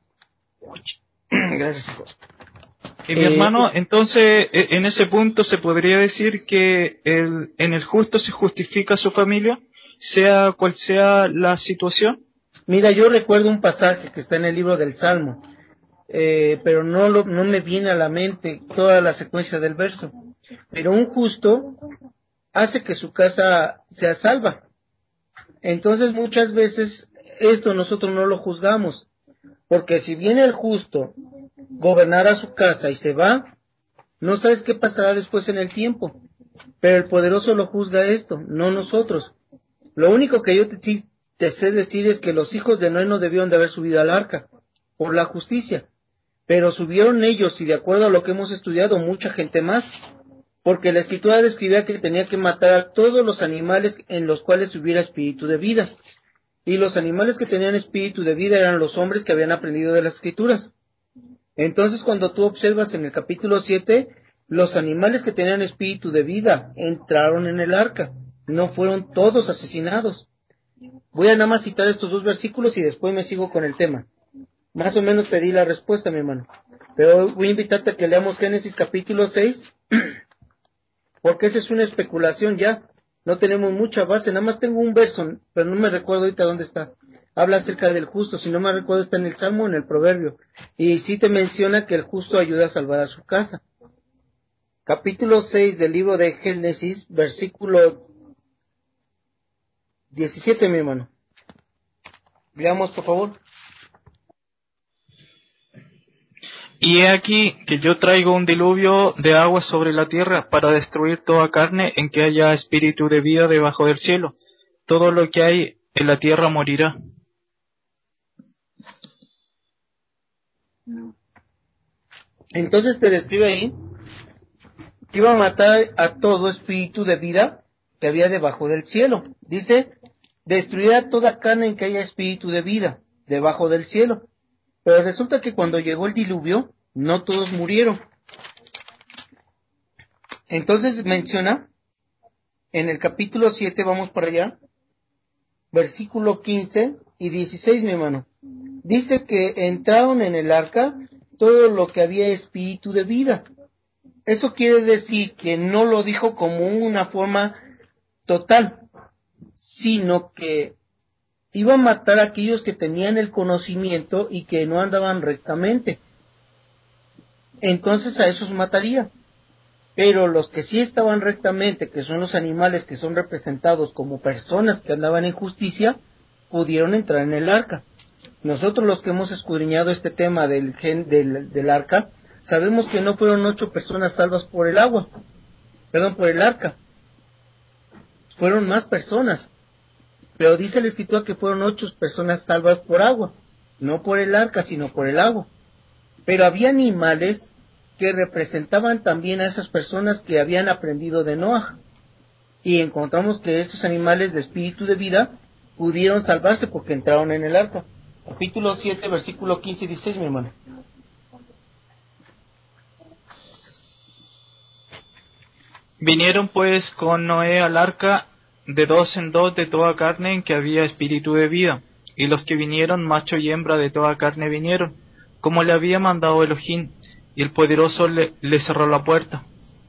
Speaker 1: Gracias, hijo.
Speaker 4: Y mi
Speaker 1: Eh,
Speaker 4: hermano, entonces, e- en ese punto se podría decir que el, en el justo se justifica su familia, sea cual sea la situación.
Speaker 1: Mira, yo recuerdo un pasaje que está en el libro del Salmo, eh, pero no, lo, no me viene a la mente toda la secuencia del verso. Pero un justo hace que su casa sea salva. Entonces muchas veces esto nosotros no lo juzgamos, porque si viene el justo gobernar a su casa y se va, no sabes qué pasará después en el tiempo. Pero el poderoso lo juzga esto, no nosotros. Lo único que yo te, te sé decir es que los hijos de Noé no debieron de haber subido al arca por la justicia, pero subieron ellos y de acuerdo a lo que hemos estudiado mucha gente más, porque la Escritura describía que tenía que matar a todos los animales en los cuales hubiera espíritu de vida, y los animales que tenían espíritu de vida eran los hombres que habían aprendido de las Escrituras. Entonces cuando tú observas en el capítulo siete, los animales que tenían espíritu de vida entraron en el arca, no fueron todos asesinados. Voy a nada más citar estos dos versículos y después me sigo con el tema. Más o menos te di la respuesta, mi hermano. Pero voy a invitarte a que leamos Génesis capítulo seis, porque esa es una especulación ya. No tenemos mucha base, nada más tengo un verso, pero no me recuerdo ahorita dónde está. Habla acerca del justo, si no me recuerdo está en el Salmo o en el Proverbio. Y sí te menciona que el justo ayuda a salvar a su casa. Capítulo seis del libro de Génesis, versículo diecisiete, mi hermano. Leamos, por favor.
Speaker 4: Y he aquí que yo traigo un diluvio de agua sobre la tierra para destruir toda carne en que haya espíritu de vida debajo del cielo. Todo lo que hay en la tierra morirá.
Speaker 1: Entonces te describe ahí que iba a matar a todo espíritu de vida que había debajo del cielo. Dice, destruirá toda carne en que haya espíritu de vida debajo del cielo. Pero resulta que cuando llegó el diluvio, no todos murieron. Entonces menciona, en el capítulo siete, vamos para allá, versículo quince y dieciséis, mi hermano. Dice que entraron en el arca todo lo que había espíritu de vida. Eso quiere decir que no lo dijo como una forma total, sino que iba a matar a aquellos que tenían el conocimiento y que no andaban rectamente. Entonces a esos mataría. Pero los que sí estaban rectamente, que son los animales que son representados como personas que andaban en justicia, pudieron entrar en el arca. Nosotros los que hemos escudriñado este tema del gen del, del arca, sabemos que no fueron ocho personas salvas por el agua, perdón, por el arca. Fueron más personas. Pero dice la escritura que fueron ocho personas salvas por agua, no por el arca, sino por el agua. Pero había animales que representaban también a esas personas que habían aprendido de Noah. Y encontramos que estos animales de espíritu de vida pudieron salvarse porque entraron en el arca. Capítulo siete, versículo quince y dieciséis, mi hermano.
Speaker 4: Vinieron pues con Noé al arca de dos en dos de toda carne en que había espíritu de vida, y los que vinieron, macho y hembra de toda carne vinieron, como le había mandado Elohim, y el poderoso le, le cerró la puerta.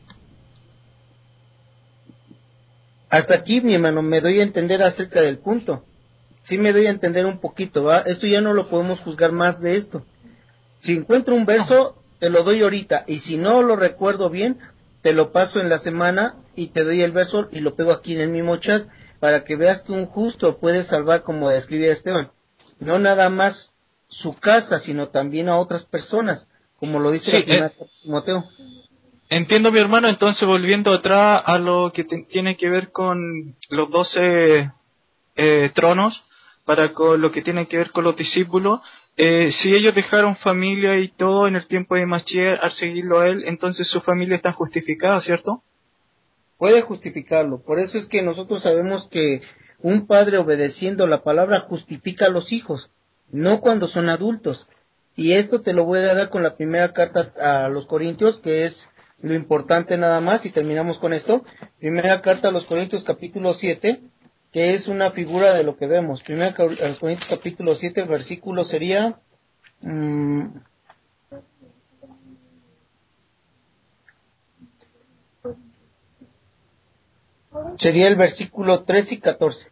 Speaker 1: Hasta aquí, mi hermano, me doy a entender acerca del punto. Sí me doy a entender un poquito, ¿va? Esto ya no lo podemos juzgar más de esto. Si encuentro un verso, te lo doy ahorita, y si no lo recuerdo bien, te lo paso en la semana y te doy el verso y lo pego aquí en el mismo chat para que veas que un justo puede salvar, como describía Esteban, no nada más su casa, sino también a otras personas, como lo dice
Speaker 4: Sí,
Speaker 1: la primera
Speaker 4: eh,
Speaker 1: Timoteo.
Speaker 4: Entiendo, mi hermano. Entonces, volviendo atrás a lo que te- tiene que ver con los doce eh, tronos, para con lo que tiene que ver con los discípulos, eh, si ellos dejaron familia y todo en el tiempo de Mashiach al seguirlo a él, entonces su familia está justificada, ¿cierto?
Speaker 1: Puede justificarlo, por eso es que nosotros sabemos que un padre obedeciendo la palabra justifica a los hijos, no cuando son adultos. Y esto te lo voy a dar con la primera carta a los Corintios, que es lo importante nada más, y terminamos con esto. Primera carta a los Corintios capítulo siete, que es una figura de lo que vemos. Primera a los Corintios capítulo siete, versículo sería... Mmm, sería el versículo trece y catorce.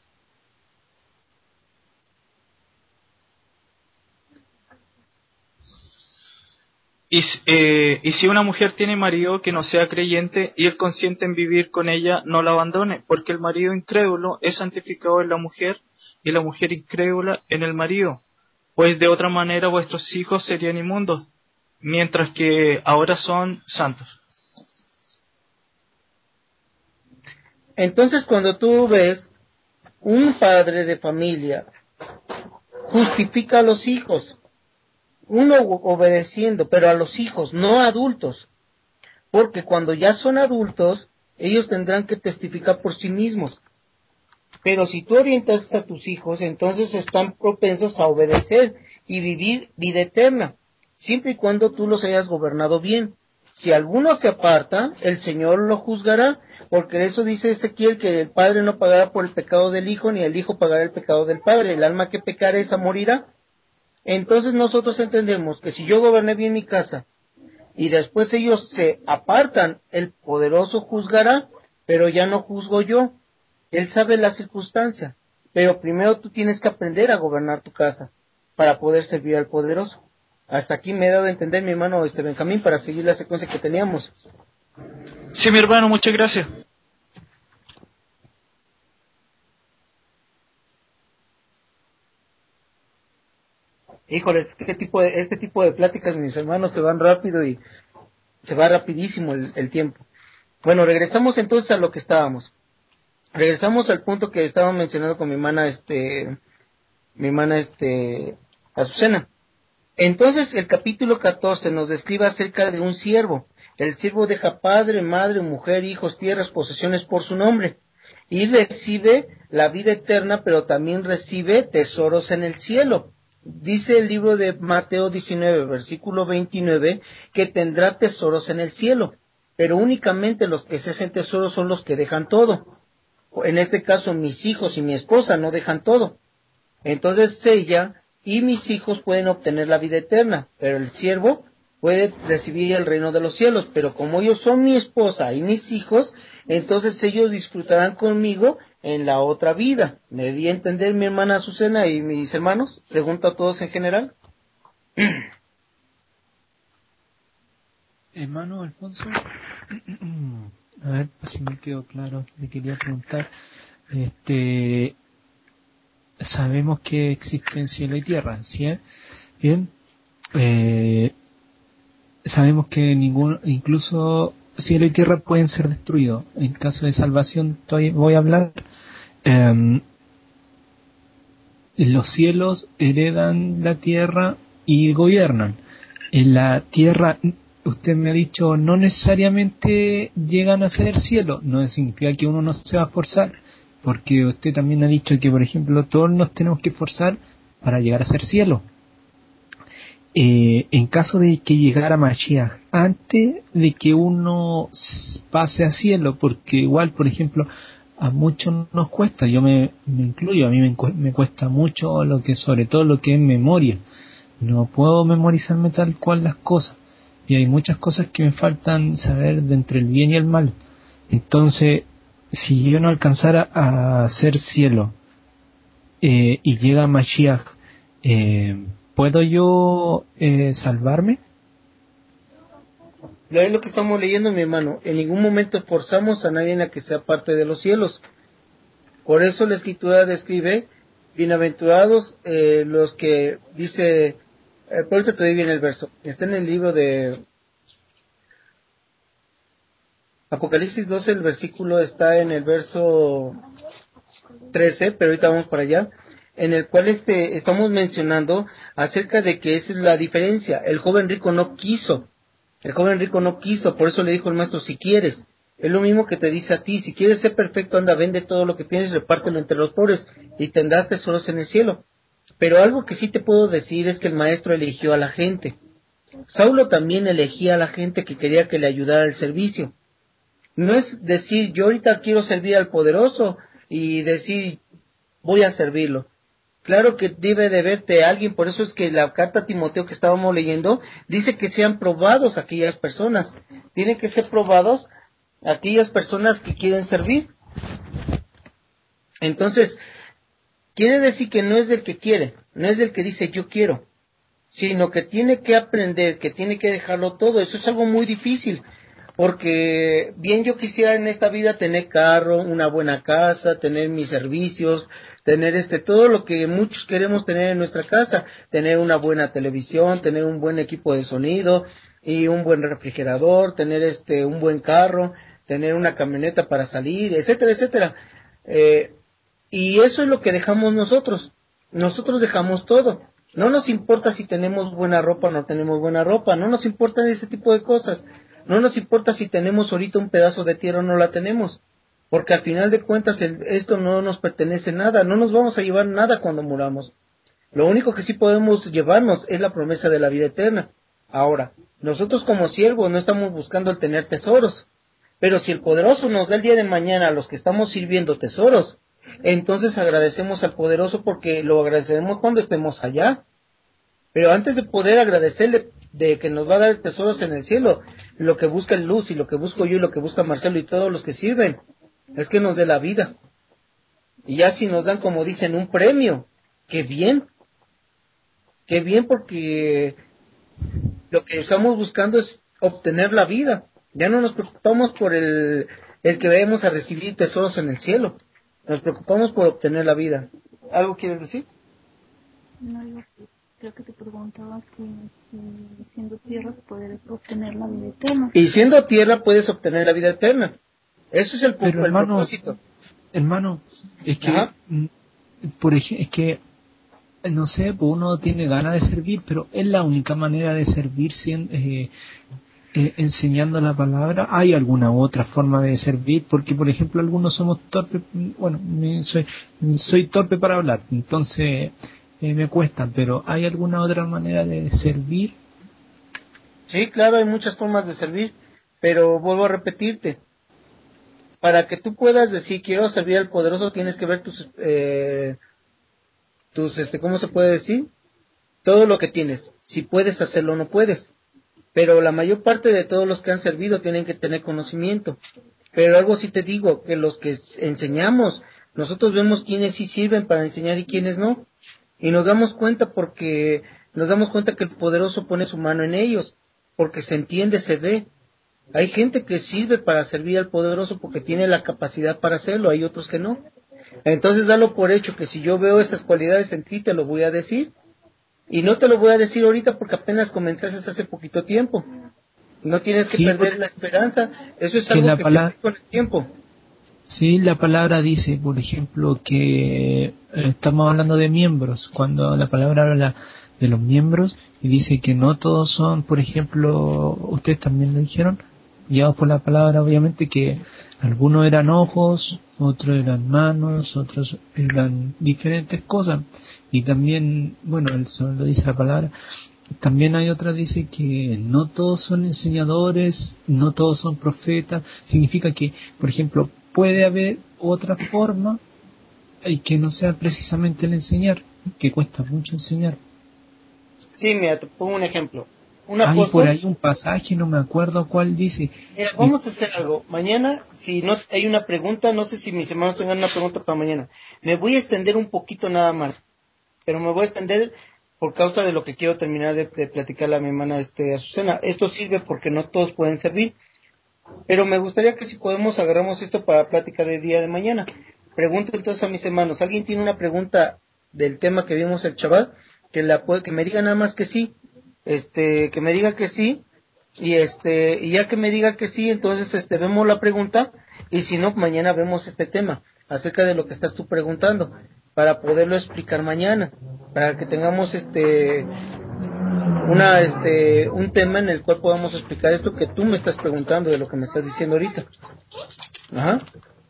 Speaker 4: Y, s- eh, y si una mujer tiene marido que no sea creyente y él consiente en vivir con ella, no la abandone, porque el marido incrédulo es santificado en la mujer y la mujer incrédula en el marido, pues de otra manera vuestros hijos serían inmundos, mientras que ahora son santos.
Speaker 1: Entonces, cuando tú ves un padre de familia justifica a los hijos, uno obedeciendo, pero a los hijos, no a adultos, porque cuando ya son adultos, ellos tendrán que testificar por sí mismos. Pero si tú orientas a tus hijos, entonces están propensos a obedecer y vivir vida eterna, siempre y cuando tú los hayas gobernado bien. Si alguno se aparta, el Señor lo juzgará, porque eso dice Ezequiel, que el padre no pagará por el pecado del hijo, ni el hijo pagará el pecado del padre. El alma que pecare, esa morirá. Entonces nosotros entendemos que si yo goberné bien mi casa, y después ellos se apartan, el poderoso juzgará, pero ya no juzgo yo. Él sabe la circunstancia, pero primero tú tienes que aprender a gobernar tu casa para poder servir al poderoso. Hasta aquí me he dado a entender, mi hermano este Benjamín, para seguir la secuencia que teníamos.
Speaker 4: Sí, mi hermano, muchas gracias.
Speaker 1: Híjoles, ¿qué tipo de, este tipo de pláticas, mis hermanos, se van rápido y se va rapidísimo el, el tiempo. Bueno, regresamos entonces a lo que estábamos. Regresamos al punto que estaba mencionando con mi hermana, este, mi hermana, este, Azucena. Entonces el capítulo catorce nos describe acerca de un siervo. El siervo deja padre, madre, mujer, hijos, tierras, posesiones por su nombre. Y recibe la vida eterna, pero también recibe tesoros en el cielo. Dice el libro de Mateo diecinueve, versículo veintinueve, que tendrá tesoros en el cielo. Pero únicamente los que se hacen tesoros son los que dejan todo. En este caso, mis hijos y mi esposa no dejan todo. Entonces ella y mis hijos pueden obtener la vida eterna, pero el siervo puede recibir el reino de los cielos, pero como ellos son mi esposa y mis hijos, entonces ellos disfrutarán conmigo en la otra vida. ¿Me di a entender, mi hermana Azucena y mis hermanos? Pregunto a todos en general.
Speaker 3: Hermano Alfonso, a ver si me quedó claro, le quería preguntar, este, sabemos que existen cielo y tierra, ¿sí? Bien, eh, sabemos que ningún, incluso cielo y tierra pueden ser destruidos. En caso de salvación estoy, voy a hablar. Eh, los cielos heredan la tierra y gobiernan. En la tierra, usted me ha dicho, no necesariamente llegan a ser cielo. No significa que uno no se va a esforzar, porque usted también ha dicho que, por ejemplo, todos nos tenemos que esforzar para llegar a ser cielo. Eh, en caso de que llegara Mashiach antes de que uno pase a cielo, porque igual, por ejemplo, a muchos nos cuesta, yo me, me incluyo, a mí me, me cuesta mucho lo que, sobre todo lo que es memoria, no puedo memorizarme tal cual las cosas, y hay muchas cosas que me faltan saber de entre el bien y el mal. Entonces, si yo no alcanzara a ser cielo eh, y llega Mashiach, eh, ¿puedo yo eh, salvarme?
Speaker 1: Es lo que estamos leyendo, mi hermano. En ningún momento forzamos a nadie a que sea parte de los cielos. Por eso la Escritura describe, bienaventurados eh, los que, dice, eh, por ahorita te doy bien el verso, está en el libro de Apocalipsis doce, el versículo está en el verso trece, pero ahorita vamos para allá, en el cual este estamos mencionando acerca de que esa es la diferencia. El joven rico no quiso, el joven rico no quiso, por eso le dijo el maestro, si quieres. Es lo mismo que te dice a ti, si quieres ser perfecto, anda, vende todo lo que tienes, repártelo entre los pobres y tendrás tesoros en el cielo. Pero algo que sí te puedo decir es que el maestro eligió a la gente. Saulo también elegía a la gente que quería que le ayudara al servicio. No es decir, yo ahorita quiero servir al poderoso y decir, voy a servirlo. Claro que debe de verte alguien, por eso es que la carta a Timoteo que estábamos leyendo dice que sean probados aquellas personas. Tienen que ser probados aquellas personas que quieren servir. Entonces, quiere decir que no es del que quiere, no es del que dice yo quiero, sino que tiene que aprender, que tiene que dejarlo todo. Eso es algo muy difícil, porque bien yo quisiera en esta vida tener carro, una buena casa, tener mis servicios, tener este todo lo que muchos queremos tener en nuestra casa, tener una buena televisión, tener un buen equipo de sonido y un buen refrigerador, tener este un buen carro, tener una camioneta para salir, etcétera, etcétera. Eh, y eso es lo que dejamos nosotros. Nosotros dejamos todo. No nos importa si tenemos buena ropa o no tenemos buena ropa, no nos importa ese tipo de cosas. No nos importa si tenemos ahorita un pedazo de tierra o no la tenemos, porque al final de cuentas el, esto no nos pertenece nada, no nos vamos a llevar nada cuando muramos. Lo único que sí podemos llevarnos es la promesa de la vida eterna. Ahora, nosotros como siervos no estamos buscando el tener tesoros, pero si el poderoso nos da el día de mañana a los que estamos sirviendo tesoros, entonces agradecemos al poderoso porque lo agradeceremos cuando estemos allá. Pero antes de poder agradecerle de que nos va a dar tesoros en el cielo, lo que busca el Luz y lo que busco yo y lo que busca Marcelo y todos los que sirven, es que nos dé la vida. Y ya si nos dan, como dicen, un premio, qué bien, qué bien, porque lo que estamos buscando es obtener la vida. Ya no nos preocupamos por el, el que vayamos a recibir tesoros en el cielo, nos preocupamos por obtener la vida. ¿Algo quieres decir?
Speaker 5: No, yo creo que te preguntaba que si siendo tierra poder obtener la vida eterna.
Speaker 1: Y siendo tierra puedes obtener la vida eterna. Eso es el,
Speaker 3: Pero,
Speaker 1: el
Speaker 3: hermano,
Speaker 1: propósito.
Speaker 3: Hermano, es que,
Speaker 1: Ajá.
Speaker 3: por ejemplo, es que, no sé, pues uno tiene ganas de servir, pero es la única manera de servir siendo, eh, eh, enseñando la palabra. ¿Hay alguna otra forma de servir? Porque, por ejemplo, algunos somos torpes, bueno, soy, soy torpe para hablar, entonces eh, me cuesta, pero ¿hay alguna otra manera de servir?
Speaker 1: Sí, claro, hay muchas formas de servir, pero vuelvo a repetirte, para que tú puedas decir quiero servir al poderoso tienes que ver tus, eh, tus, este, ¿cómo se puede decir? Todo lo que tienes, si puedes hacerlo o no puedes. pero la mayor parte de todos los que han servido tienen que tener conocimiento. Pero algo sí te digo, que los que enseñamos, nosotros vemos quiénes sí sirven para enseñar y quiénes no. Y nos damos cuenta porque nos damos cuenta que el poderoso pone su mano en ellos, porque se entiende, se ve. Hay gente que sirve para servir al poderoso porque tiene la capacidad para hacerlo, hay otros que no. Entonces dalo por hecho que si yo veo esas cualidades en ti, te lo voy a decir. Y no te lo voy a decir ahorita porque apenas comenzaste hace poquito tiempo. No tienes que
Speaker 3: Sí,
Speaker 1: perder la esperanza. Eso es
Speaker 3: que
Speaker 1: algo
Speaker 3: la
Speaker 1: que
Speaker 3: palabra,
Speaker 1: se ve con el tiempo.
Speaker 3: sí, la palabra dice, por ejemplo, que eh, estamos hablando de miembros, cuando la palabra habla de los miembros y dice que no todos son, por ejemplo, ustedes también lo dijeron, guiados por la palabra, obviamente, que algunos eran ojos, otros eran manos, otros eran diferentes cosas. Y también, bueno, eso lo dice la palabra. También hay otra, dice que no todos son enseñadores, no todos son profetas. Significa que, por ejemplo, puede haber otra forma y que no sea precisamente el enseñar, que cuesta mucho enseñar.
Speaker 1: Sí, mira, te pongo un ejemplo. Un
Speaker 3: Hay por
Speaker 1: apóstol.
Speaker 3: ahí un pasaje, no me acuerdo cuál dice.
Speaker 1: Mira,
Speaker 3: Y,
Speaker 1: vamos a hacer algo. Mañana, si no hay una pregunta, no sé si mis hermanos tengan una pregunta para mañana. Me voy a extender un poquito nada más, pero me voy a extender por causa de lo que quiero terminar de, de platicarle a mi hermana este, Azucena. Esto sirve porque no todos pueden servir, pero me gustaría que si podemos agarramos esto para la plática de día de mañana. Pregunto entonces a mis hermanos, ¿alguien tiene una pregunta del tema que vimos el chaval? Que la puede, que me diga nada más que sí, este, que me diga que sí, y este, y ya que me diga que sí, entonces este, vemos la pregunta, y si no, mañana vemos este tema, acerca de lo que estás tú preguntando, para poderlo explicar mañana, para que tengamos este, una, este, un tema en el cual podamos explicar esto que tú me estás preguntando, de lo que me estás diciendo ahorita. Ajá.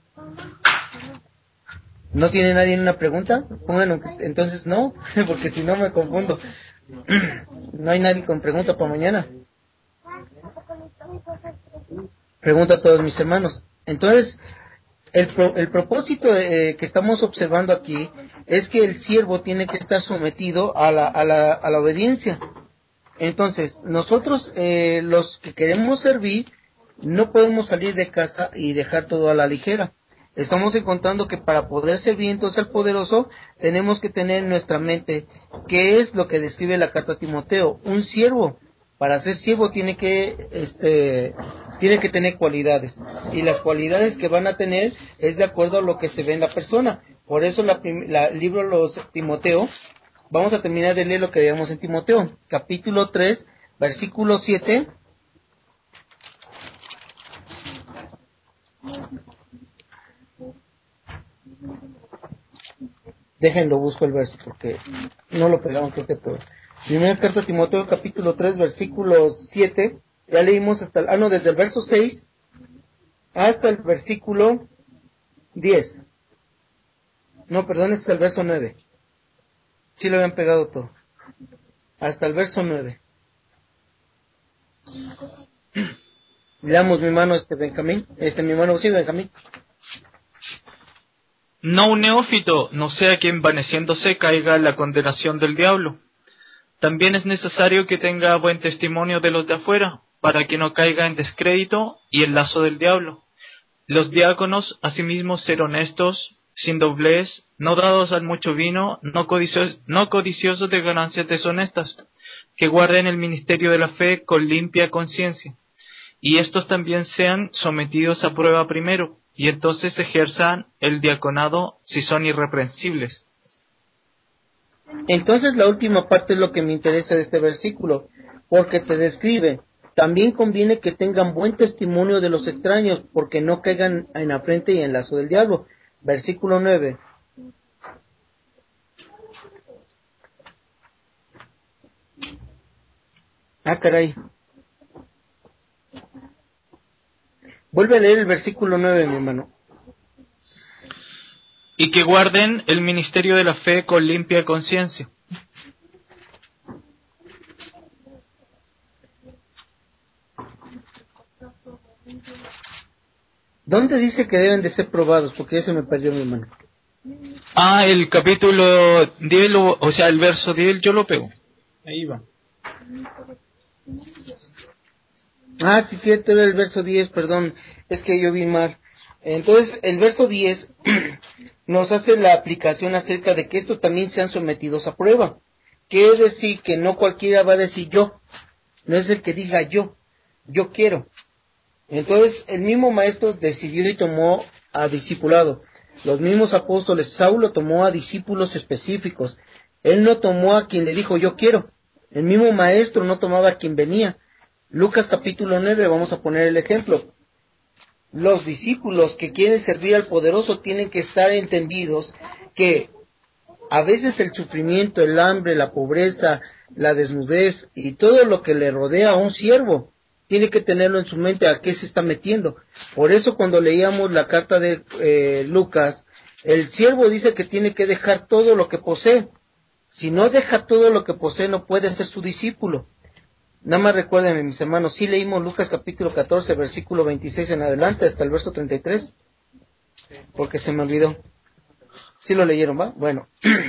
Speaker 1: ¿No tiene nadie una pregunta? Pónganlo, entonces no, porque si no me confundo. No hay nadie con pregunta para mañana. Pregunta a todos mis hermanos. Entonces, el, pro, el propósito eh, que estamos observando aquí es que el siervo tiene que estar sometido a la, a la, a la obediencia. Entonces, nosotros, eh, los que queremos servir, no podemos salir de casa y dejar todo a la ligera. Estamos encontrando que para poder servir entonces al poderoso, tenemos que tener en nuestra mente qué es lo que describe la carta a Timoteo. Un siervo, para ser siervo tiene que, este, tiene que tener cualidades. Y las cualidades que van a tener es de acuerdo a lo que se ve en la persona. Por eso la, la el libro de los Timoteo, vamos a terminar de leer lo que veamos en Timoteo, capítulo tres, versículo siete. Déjenlo, busco el verso, porque no lo pegaron, creo que todo. Primera carta a Timoteo, capítulo tres, versículo siete. Ya leímos hasta el, ah, no, desde el verso seis hasta el versículo diez. No, perdón, hasta el verso nueve. Sí lo habían pegado todo. Hasta el verso nueve. Leamos, mi hermano, este Benjamín, este mi hermano, sí, Benjamín.
Speaker 4: No un neófito, no sea que envaneciéndose caiga en la condenación del diablo. También es necesario que tenga buen testimonio de los de afuera, para que no caiga en descrédito y el lazo del diablo. Los diáconos, asimismo, ser honestos, sin doblez, no dados al mucho vino, no codiciosos, no codiciosos de ganancias deshonestas, que guarden el ministerio de la fe con limpia conciencia. Y estos también sean sometidos a prueba primero, y entonces ejerzan el diaconado si son irreprensibles.
Speaker 1: Entonces la última parte es lo que me interesa de este versículo, porque te describe, también conviene que tengan buen testimonio de los extraños, porque no caigan en afrenta y en lazo del diablo. Versículo nueve. Ah, caray. Vuelve a leer el versículo nueve, mi hermano.
Speaker 4: Y que guarden el ministerio de la fe con limpia conciencia.
Speaker 1: ¿Dónde dice que deben de ser probados? Porque ya se me perdió, mi hermano.
Speaker 4: Ah, el capítulo diez, o sea, el verso diez, yo lo pego. Ahí va.
Speaker 1: Ah, sí, cierto, era el verso diez, perdón, es que yo vi mal. Entonces, el verso diez nos hace la aplicación acerca de que estos también sean sometidos a prueba. Quiere decir que no cualquiera va a decir yo, no es el que diga yo, yo quiero. Entonces, el mismo maestro decidió y tomó a discipulado. Los mismos apóstoles, Saulo tomó a discípulos específicos. Él no tomó a quien le dijo yo quiero. El mismo maestro no tomaba a quien venía. Lucas capítulo nueve, vamos a poner el ejemplo. Los discípulos que quieren servir al poderoso tienen que estar entendidos que a veces el sufrimiento, el hambre, la pobreza, la desnudez y todo lo que le rodea a un siervo, tiene que tenerlo en su mente a qué se está metiendo. Por eso cuando leíamos la carta de eh, Lucas, el siervo dice que tiene que dejar todo lo que posee. Si no deja todo lo que posee, no puede ser su discípulo. Nada más recuérdenme, mis hermanos, sí leímos Lucas capítulo catorce, versículo veintiséis en adelante, hasta el verso treinta y tres, porque se me olvidó. ¿Sí lo leyeron, va? Bueno.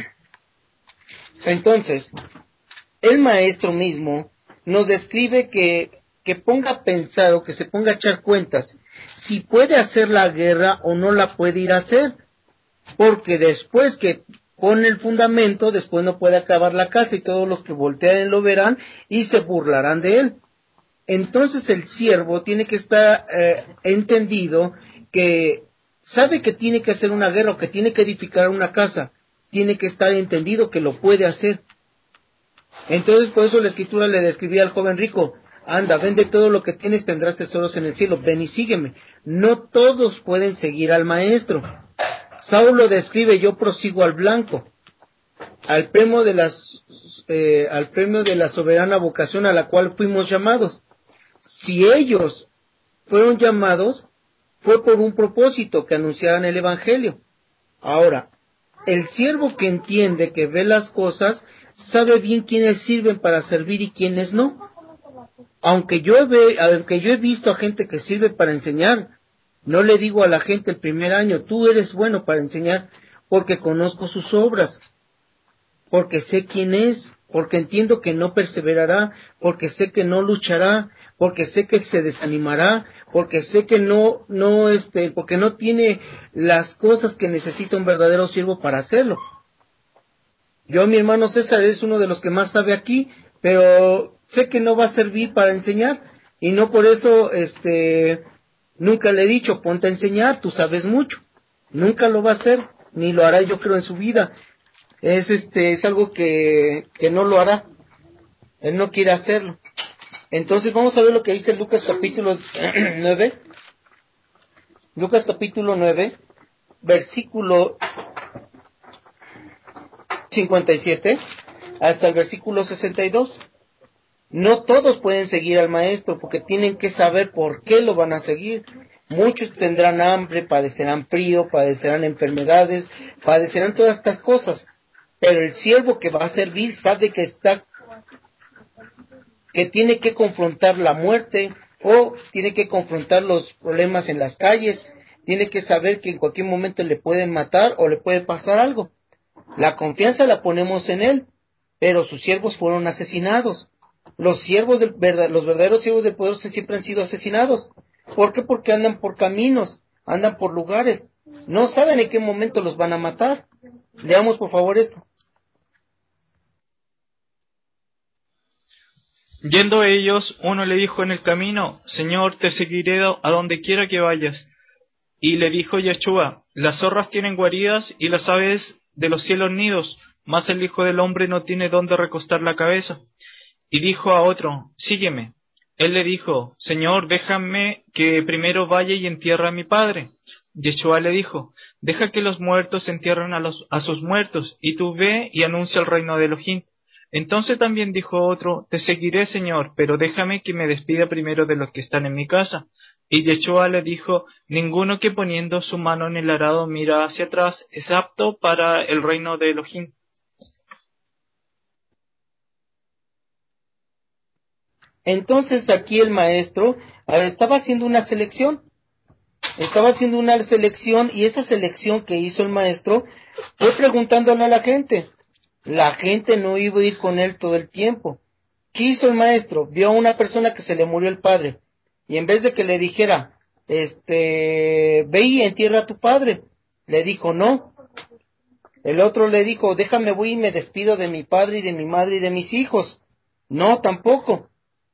Speaker 1: Entonces, el maestro mismo nos describe que, que ponga a pensar o que se ponga a echar cuentas si puede hacer la guerra o no la puede ir a hacer, porque después que pone el fundamento, después no puede acabar la casa y todos los que voltean lo verán y se burlarán de él. Entonces el siervo tiene que estar eh, entendido que sabe que tiene que hacer una guerra o que tiene que edificar una casa, tiene que estar entendido que lo puede hacer. Entonces por eso la escritura le describía al joven rico, anda, vende todo lo que tienes, tendrás tesoros en el cielo, ven y sígueme. No todos pueden seguir al maestro. Saulo describe, yo prosigo al blanco, al premio de las, eh, al premio de la soberana vocación a la cual fuimos llamados. Si ellos fueron llamados, fue por un propósito, que anunciaran el evangelio. Ahora, el siervo que entiende, que ve las cosas, sabe bien quiénes sirven para servir y quiénes no. Aunque yo, ve, aunque yo he visto a gente que sirve para enseñar, no le digo a la gente el primer año, tú eres bueno para enseñar, porque conozco sus obras, porque sé quién es, porque entiendo que no perseverará, porque sé que no luchará, porque sé que se desanimará, porque sé que no, no, este, porque no tiene las cosas que necesita un verdadero siervo para hacerlo. Yo, mi hermano César, es uno de los que más sabe aquí, pero sé que no va a servir para enseñar, y no por eso, este, nunca le he dicho, ponte a enseñar, tú sabes mucho. Nunca lo va a hacer, ni lo hará, yo creo, en su vida. Es este, es algo que, que no lo hará. Él no quiere hacerlo. Entonces vamos a ver lo que dice Lucas capítulo nueve. Lucas capítulo nueve, versículo cincuenta y siete hasta el versículo sesenta y dos. No todos pueden seguir al maestro porque tienen que saber por qué lo van a seguir. Muchos tendrán hambre, padecerán frío, padecerán enfermedades, padecerán todas estas cosas. Pero el siervo que va a servir sabe que está, que tiene que confrontar la muerte o tiene que confrontar los problemas en las calles, tiene que saber que en cualquier momento le pueden matar o le puede pasar algo. La confianza la ponemos en él, pero sus siervos fueron asesinados. Los siervos del, los verdaderos siervos del poder siempre han sido asesinados. ¿Por qué? Porque andan por caminos, andan por lugares, no saben en qué momento los van a matar. Leamos por favor esto.
Speaker 4: Yendo ellos, uno le dijo en el camino, Señor, te seguiré a donde quiera que vayas. Y le dijo Yeshua, las zorras tienen guaridas y las aves de los cielos nidos, mas el Hijo del Hombre no tiene dónde recostar la cabeza. Y dijo a otro, sígueme. Él le dijo, Señor, déjame que primero vaya y entierre a mi padre. Yeshua le dijo, deja que los muertos entierren a, los, a sus muertos, y tú ve y anuncia el reino de Elohim. Entonces también dijo otro, te seguiré, Señor, pero déjame que me despida primero de los que están en mi casa. Y Yeshua le dijo, ninguno que poniendo su mano en el arado mira hacia atrás es apto para el reino de Elohim.
Speaker 1: Entonces aquí el maestro estaba haciendo una selección, estaba haciendo una selección y esa selección que hizo el maestro fue preguntándole a la gente. La gente no iba a ir con él todo el tiempo. ¿qué hizo el maestro? Vio a una persona que se le murió el padre, y en vez de que le dijera, este, ve y entierra a tu padre, le dijo no. El otro le dijo, déjame voy y me despido de mi padre y de mi madre y de mis hijos. No, tampoco.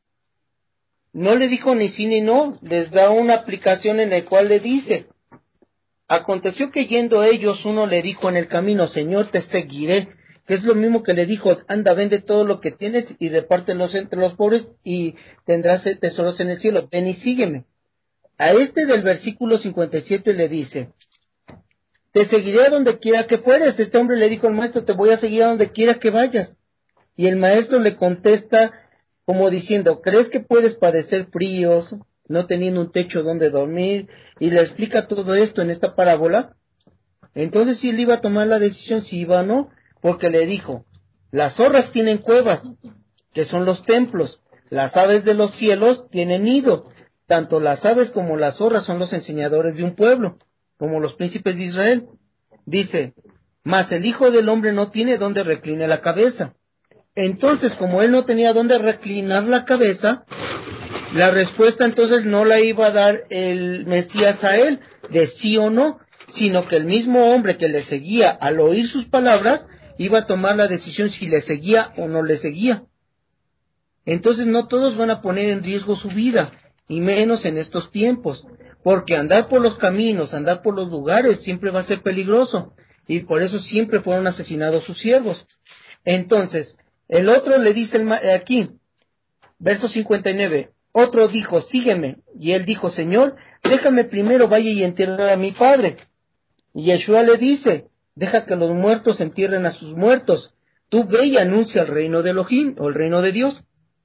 Speaker 1: No le dijo ni sí ni no, les da una aplicación en la cual le dice, aconteció que yendo ellos, uno le dijo en el camino, Señor, te seguiré, que es lo mismo que le dijo, anda, vende todo lo que tienes y repártelos entre los pobres y tendrás tesoros en el cielo, ven y sígueme. A este del versículo cincuenta y siete le dice, te seguiré a donde quiera que fueres. Este hombre le dijo al maestro, te voy a seguir a donde quiera que vayas. Y el maestro le contesta como diciendo, ¿crees que puedes padecer fríos, no teniendo un techo donde dormir? Y le explica todo esto en esta parábola. Entonces si él iba a tomar la decisión si iba o no, porque le dijo, las zorras tienen cuevas, que son los templos, las aves de los cielos tienen nido, tanto las aves como las zorras son los enseñadores de un pueblo, como los príncipes de Israel. Dice, mas el Hijo del Hombre no tiene donde recline la cabeza. Entonces, como él no tenía donde reclinar la cabeza, la respuesta entonces no la iba a dar el Mesías a él, de sí o no, sino que el mismo hombre que le seguía al oír sus palabras, iba a tomar la decisión si le seguía o no le seguía. Entonces no todos van a poner en riesgo su vida, y menos en estos tiempos, porque andar por los caminos, andar por los lugares, siempre va a ser peligroso, y por eso siempre fueron asesinados sus siervos. Entonces, el otro le dice el aquí, verso cincuenta y nueve, otro dijo, sígueme, y él dijo, Señor, déjame primero vaya y entierre a mi padre. Y Yeshua le dice, deja que los muertos entierren a sus muertos, tú ve y anuncia el reino de Elohim, o el reino de Dios.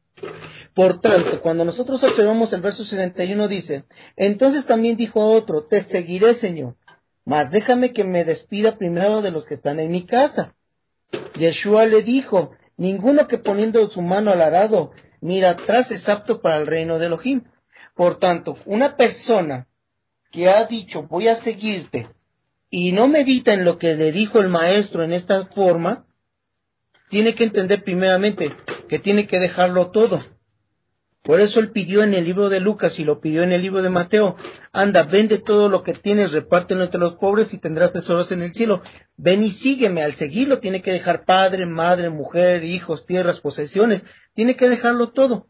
Speaker 1: Por tanto, cuando nosotros observamos el verso sesenta y uno dice, entonces también dijo otro, te seguiré, Señor, mas déjame que me despida primero de los que están en mi casa. Yeshua le dijo, ninguno que poniendo su mano al arado mira atrás es apto para el reino de Elohim. Por tanto, una persona que ha dicho, voy a seguirte, y no medita en lo que le dijo el maestro en esta forma, tiene que entender primeramente que tiene que dejarlo todo. Por eso él pidió en el libro de Lucas y lo pidió en el libro de Mateo, anda, vende todo lo que tienes, repártelo entre los pobres y tendrás tesoros en el cielo. Ven y sígueme. Al seguirlo tiene que dejar padre, madre, mujer, hijos, tierras, posesiones, tiene que dejarlo todo.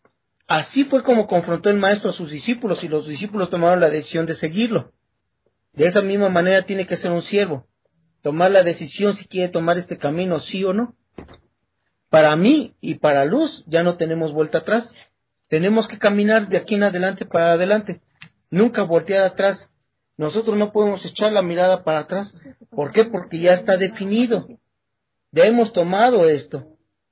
Speaker 1: Así fue como confrontó el maestro a sus discípulos y los discípulos tomaron la decisión de seguirlo. De esa misma manera tiene que ser un siervo, tomar la decisión si quiere tomar este camino, sí o no. Para mí y para Luz ya no tenemos vuelta atrás. Tenemos que caminar de aquí en adelante para adelante. Nunca voltear atrás. Nosotros no podemos echar la mirada para atrás. ¿Por qué? Porque ya está definido. Ya hemos tomado esto.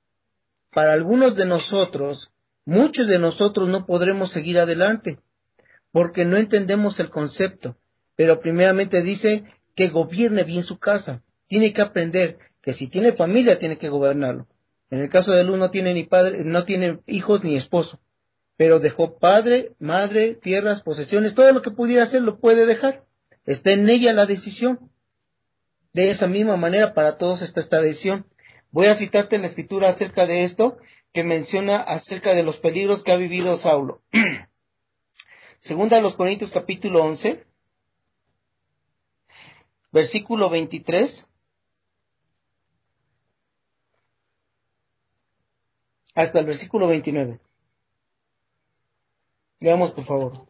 Speaker 1: Para algunos de nosotros, muchos de nosotros no podremos seguir adelante, porque no entendemos el concepto. Pero primeramente dice que gobierne bien su casa. Tiene que aprender que si tiene familia tiene que gobernarlo. En el caso de Luz no tiene ni padre, no tiene hijos ni esposo, pero dejó padre, madre, tierras, posesiones, todo lo que pudiera hacer lo puede dejar. Está en ella la decisión. De esa misma manera para todos está esta decisión. Voy a citarte la escritura acerca de esto, que menciona acerca de los peligros que ha vivido Saulo. Segunda a los Corintios capítulo once, versículo veintitrés. Hasta el versículo veintinueve. Leamos, por favor.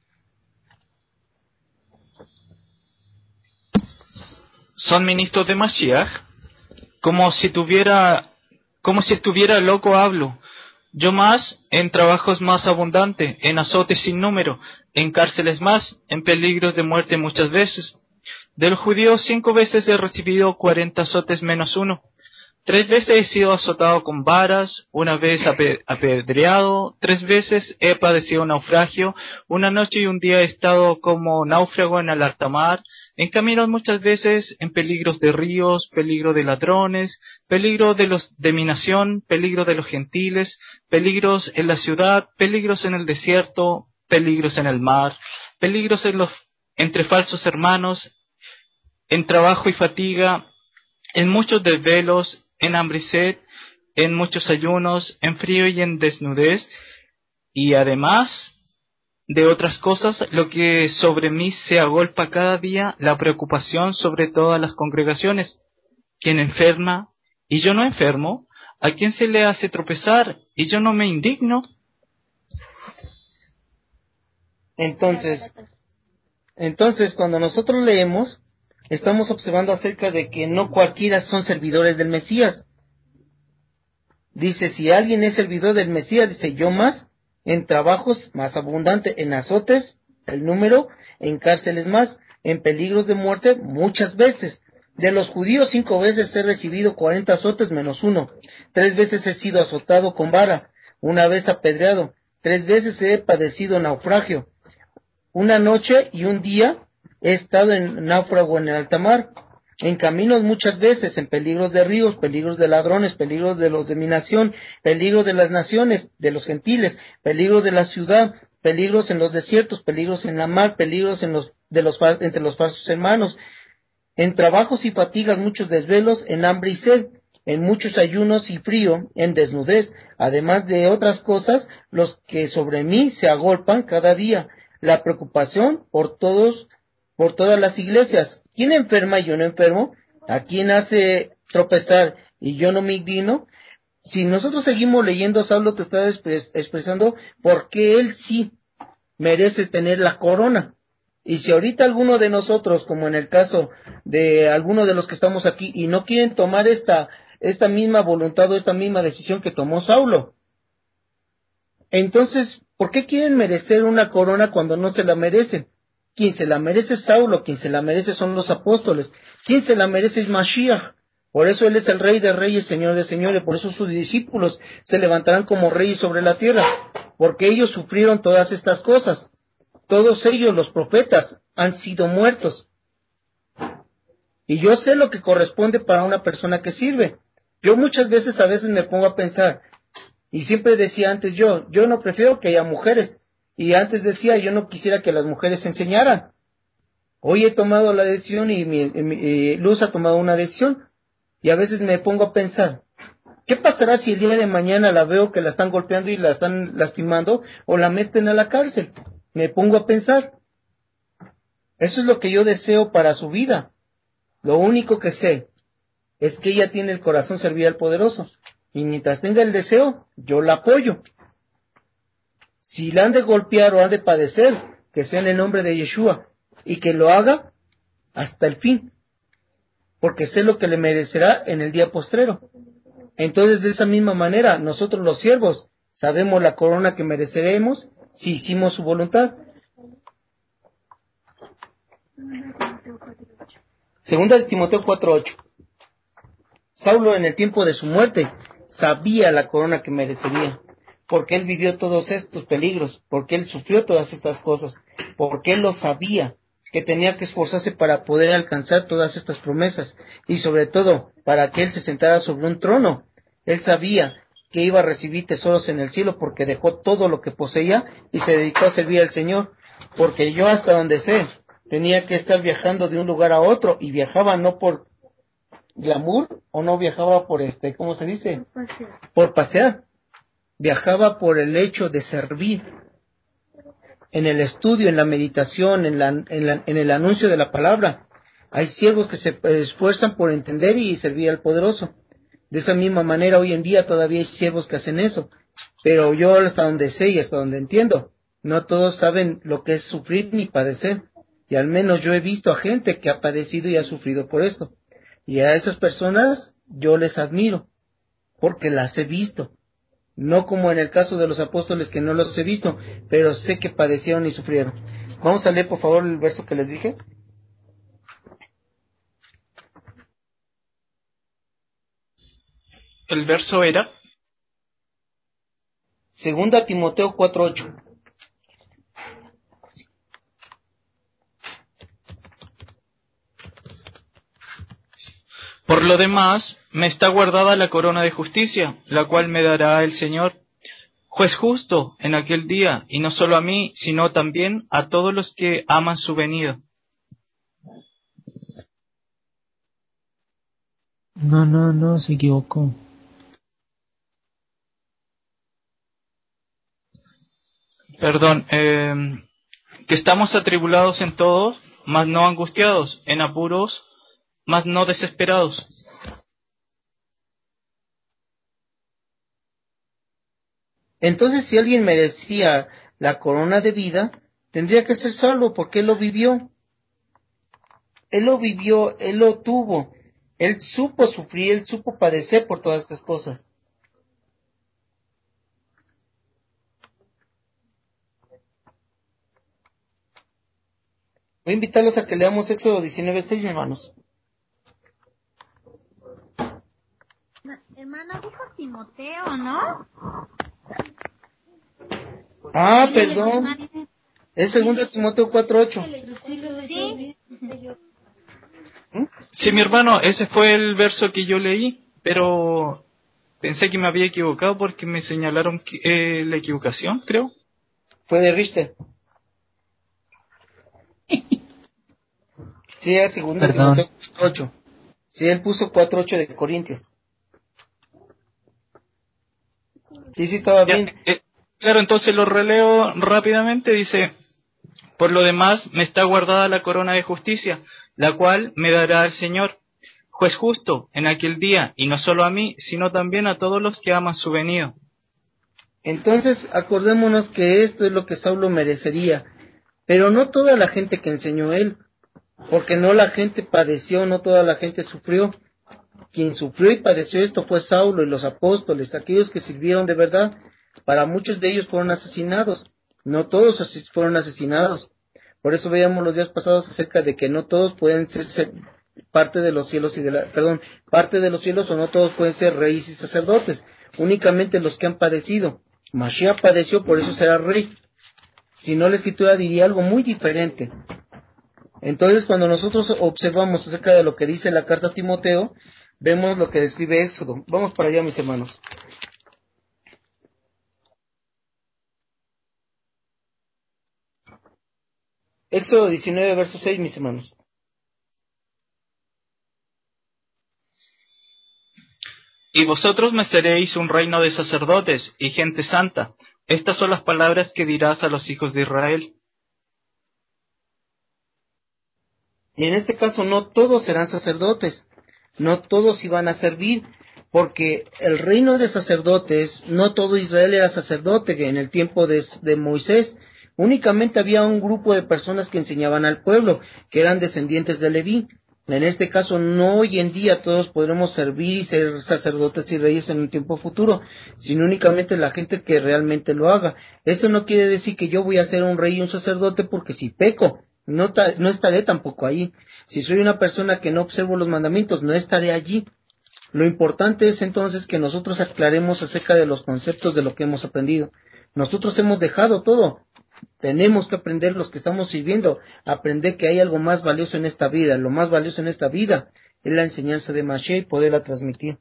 Speaker 4: Son ministros de Mashiach, como si tuviera, como si estuviera loco hablo. Yo más, en trabajos más abundantes, en azotes sin número, en cárceles más, en peligros de muerte muchas veces. De los judíos cinco veces he recibido cuarenta azotes menos uno. Tres veces he sido azotado con varas, una vez apedreado, tres veces he padecido naufragio, una noche y un día he estado como náufrago en el alta mar, en caminos muchas veces, en peligros de ríos, peligro de ladrones, peligro de los de mi nación, peligro de los gentiles, peligros en la ciudad, peligros en el desierto, peligros en el mar, peligros en los entre falsos hermanos, en trabajo y fatiga, en muchos desvelos, en hambre y sed, en muchos ayunos, en frío y en desnudez, y además de otras cosas, lo que sobre mí se agolpa cada día, la preocupación sobre todas las congregaciones. ¿Quién enferma y yo no enfermo? ¿A quién se le hace tropezar y yo no me indigno?
Speaker 1: Entonces, entonces cuando nosotros leemos, estamos observando acerca de que no cualquiera son servidores del Mesías. Dice, si alguien es servidor del Mesías, dice, yo más, en trabajos más abundante, en azotes, el número, en cárceles más, en peligros de muerte muchas veces. De los judíos cinco veces he recibido cuarenta azotes menos uno. Tres veces he sido azotado con vara, una vez apedreado, tres veces he padecido naufragio. Una noche y un día he estado en náufrago en el alta mar, en caminos muchas veces, en peligros de ríos, peligros de ladrones, peligros de los de mi nación, peligros de las naciones, de los gentiles, peligros de la ciudad, peligros en los desiertos, peligros en la mar, peligros en los, de los, entre los falsos hermanos, en trabajos y fatigas, muchos desvelos, en hambre y sed, en muchos ayunos y frío, en desnudez, además de otras cosas, los que sobre mí se agolpan cada día, la preocupación por todos, por todas las iglesias. ¿Quién enferma y yo no enfermo? ¿A quién hace tropezar y yo no me indigno? Si nosotros seguimos leyendo, Saulo te está expres- expresando por qué él sí merece tener la corona. Y si ahorita alguno de nosotros, como en el caso de alguno de los que estamos aquí, y no quieren tomar esta, esta misma voluntad o esta misma decisión que tomó Saulo, entonces, ¿por qué quieren merecer una corona cuando no se la merecen? Quien se la merece es Saulo, quien se la merece son los apóstoles, quien se la merece es Mashiach. Por eso él es el rey de reyes, señor de señores, por eso sus discípulos se levantarán como reyes sobre la tierra, porque ellos sufrieron todas estas cosas. Todos ellos, los profetas, han sido muertos. Y yo sé lo que corresponde para una persona que sirve. Yo muchas veces, a veces me pongo a pensar, y siempre decía antes yo, yo no prefiero que haya mujeres. Y antes decía, yo no quisiera que las mujeres enseñaran. Hoy he tomado la decisión y, mi, y, mi, y Luz ha tomado una decisión. Y a veces me pongo a pensar, ¿qué pasará si el día de mañana la veo que la están golpeando y la están lastimando o la meten a la cárcel? Me pongo a pensar. Eso es lo que yo deseo para su vida. Lo único que sé es que ella tiene el corazón servir al poderoso. Y mientras tenga el deseo, yo la apoyo. Si la han de golpear o han de padecer, que sea en el nombre de Yeshua, y que lo haga hasta el fin, porque sé lo que le merecerá en el día postrero. Entonces, de esa misma manera, nosotros los siervos sabemos la corona que mereceremos si hicimos su voluntad. Segunda de Timoteo cuatro ocho. Saulo, en el tiempo de su muerte, sabía la corona que merecería, porque él vivió todos estos peligros, porque él sufrió todas estas cosas, porque él lo sabía, que tenía que esforzarse para poder alcanzar todas estas promesas, y sobre todo, para que él se sentara sobre un trono. Él sabía que iba a recibir tesoros en el cielo, porque dejó todo lo que poseía, y se dedicó a servir al Señor, porque yo hasta donde sé, tenía que estar viajando de un lugar a otro, y viajaba no por glamour, o no viajaba por este, ¿cómo se dice? Por pasear. Por pasear. Viajaba por el hecho de servir, en el estudio, en la meditación, en, la, en, la, en el anuncio de la palabra. Hay siervos que se esfuerzan por entender y servir al poderoso. De esa misma manera, hoy en día todavía hay siervos que hacen eso. Pero yo hasta donde sé y hasta donde entiendo, no todos saben lo que es sufrir ni padecer. Y al menos yo he visto a gente que ha padecido y ha sufrido por esto. Y a esas personas yo les admiro, porque las he visto. No como en el caso de los apóstoles que no los he visto, pero sé que padecieron y sufrieron. Vamos a leer por favor el verso que les dije.
Speaker 4: El verso era
Speaker 1: Segunda Timoteo cuatro ocho.
Speaker 4: Por lo demás, me está guardada la corona de justicia, la cual me dará el Señor, juez justo, en aquel día, y no solo a mí, sino también a todos los que aman su venida.
Speaker 3: No, no, no, se equivocó.
Speaker 4: perdón, eh, que estamos atribulados en todos, mas no angustiados, en apuros, mas no desesperados.
Speaker 1: Entonces, si alguien merecía la corona de vida, tendría que ser salvo, porque él lo vivió. Él lo vivió, él lo tuvo. Él supo sufrir, él supo padecer por todas estas cosas. Voy a invitarlos a que leamos Éxodo diecinueve seis, hermanos.
Speaker 6: Hermano, dijo Timoteo, ¿no?
Speaker 1: Ah, perdón. Es segundo Timoteo cuatro ocho.
Speaker 6: Sí.
Speaker 1: ¿Mm?
Speaker 4: Sí, mi hermano, ese fue el verso que yo leí, pero pensé que me había equivocado porque me señalaron que, eh, la equivocación, creo.
Speaker 1: Fue de Richter. Sí, es segundo
Speaker 3: Perdón.
Speaker 1: Timoteo cuatro ocho. Sí, él puso cuatro ocho de Corintios. Sí, sí estaba
Speaker 4: Ya,
Speaker 1: bien.
Speaker 4: eh, claro, entonces lo releo rápidamente. Dice: por lo demás, me está guardada la corona de justicia, la cual me dará el Señor, juez justo, en aquel día, y no solo a mí, sino también a todos los que aman su venido.
Speaker 1: Entonces, acordémonos que esto es lo que Saulo merecería, pero no toda la gente que enseñó él, porque no la gente padeció, no toda la gente sufrió. Quien sufrió y padeció esto fue Saulo y los apóstoles, aquellos que sirvieron de verdad. Para muchos de ellos fueron asesinados, no todos así fueron asesinados. Por eso veíamos los días pasados acerca de que no todos pueden ser, ser parte de los cielos y de la, perdón, parte de los cielos, o no todos pueden ser reyes y sacerdotes, únicamente los que han padecido. Mashiach padeció, por eso será rey. Si no, la escritura diría algo muy diferente. Entonces, cuando nosotros observamos acerca de lo que dice la carta a Timoteo, vemos lo que describe Éxodo. Vamos para allá, mis hermanos. Éxodo diecinueve, verso seis, mis hermanos.
Speaker 4: Y vosotros me seréis un reino de sacerdotes y gente santa. Estas son las palabras que dirás a los hijos de Israel.
Speaker 1: Y en este caso no todos serán sacerdotes, no todos iban a servir, porque el reino de sacerdotes, no todo Israel era sacerdote en el tiempo de, de Moisés. Únicamente había un grupo de personas que enseñaban al pueblo, que eran descendientes de Leví. En este caso, no hoy en día todos podremos servir y ser sacerdotes y reyes en un tiempo futuro, sino únicamente la gente que realmente lo haga. Eso no quiere decir que yo voy a ser un rey y un sacerdote porque si peco, no, ta, no estaré tampoco ahí. Si soy una persona que no observo los mandamientos, no estaré allí. Lo importante es entonces que nosotros aclaremos acerca de los conceptos de lo que hemos aprendido. Nosotros hemos dejado todo. Tenemos que aprender, los que estamos sirviendo, aprender que hay algo más valioso en esta vida. Lo más valioso en esta vida es la enseñanza de Mashiach y poderla transmitir.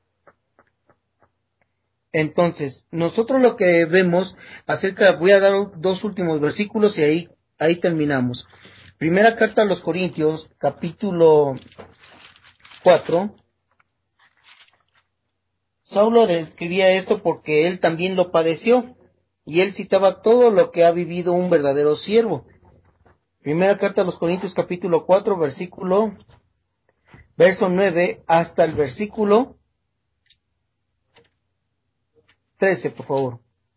Speaker 1: Entonces, nosotros lo que vemos acerca, voy a dar dos últimos versículos y ahí, ahí terminamos. Primera carta a los Corintios, capítulo cuatro. Saulo describía esto porque él también lo padeció, y él citaba todo lo que ha vivido un verdadero siervo. Primera carta a los Corintios, capítulo cuatro, versículo, verso nueve, hasta el versículo trece, por favor.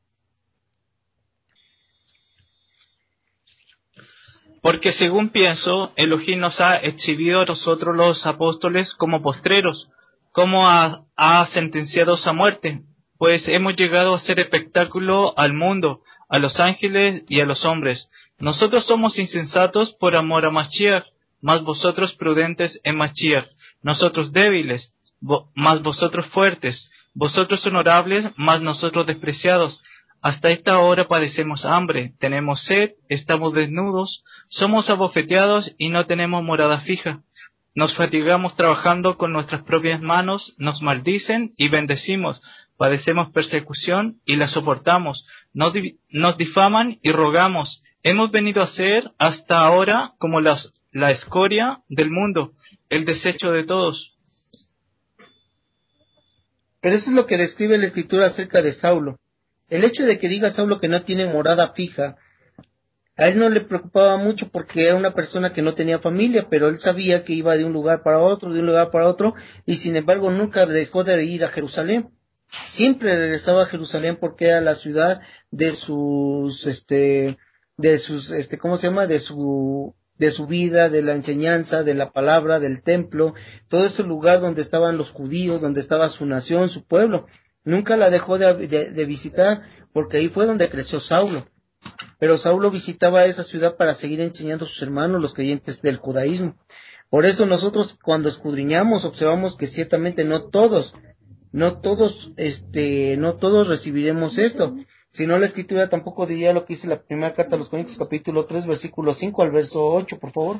Speaker 4: Porque según pienso, Elohim nos ha exhibido a nosotros los apóstoles como postreros, como ha, ha sentenciado a muerte, pues hemos llegado a ser espectáculo al mundo, a los ángeles y a los hombres. Nosotros somos insensatos por amor a Mashiach, mas vosotros prudentes en Mashiach. Nosotros débiles, vo, mas vosotros fuertes. Vosotros honorables, mas nosotros despreciados. Hasta esta hora padecemos hambre, tenemos sed, estamos desnudos, somos abofeteados y no tenemos morada fija. Nos fatigamos trabajando con nuestras propias manos, nos maldicen y bendecimos, padecemos persecución y la soportamos, nos, di- nos difaman y rogamos. Hemos venido a ser hasta ahora como las- la escoria del mundo, el desecho de todos.
Speaker 1: Pero eso es lo que describe la escritura acerca de Saulo. el hecho de que diga Saulo que no tiene morada fija, a él no le preocupaba mucho porque era una persona que no tenía familia, pero él sabía que iba de un lugar para otro, de un lugar para otro, y sin embargo nunca dejó de ir a Jerusalén. Siempre regresaba a Jerusalén porque era la ciudad de sus, este, de sus, este, ¿cómo se llama? De su, de su vida, de la enseñanza, de la palabra, del templo, todo ese lugar donde estaban los judíos, donde estaba su nación, su pueblo. Nunca la dejó de, de, de visitar porque ahí fue donde creció Saulo. Pero Saulo visitaba esa ciudad para seguir enseñando a sus hermanos, los creyentes del judaísmo. Por eso nosotros cuando escudriñamos observamos que ciertamente no todos, no todos, este, no todos recibiremos esto. Si no, la escritura tampoco diría lo que dice la primera carta a los Corintios, capítulo tres, versículo cinco al verso ocho, por favor.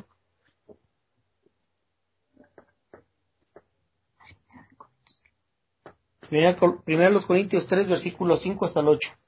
Speaker 1: Primera, primera los Corintios tres, versículo cinco hasta el ocho.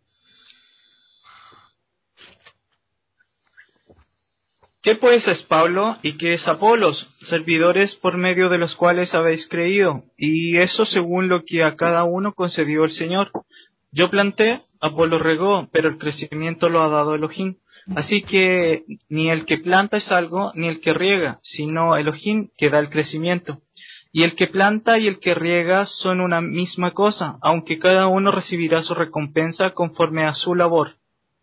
Speaker 4: ¿Qué pues es Pablo y qué es Apolos? Servidores por medio de los cuales habéis creído, y eso según lo que a cada uno concedió el Señor. Yo planté, Apolos regó, pero el crecimiento lo ha dado Elohim. Así que ni el que planta es algo, ni el que riega, sino Elohim que da el crecimiento. Y el que planta y el que riega son una misma cosa, aunque cada uno recibirá su recompensa conforme a su labor.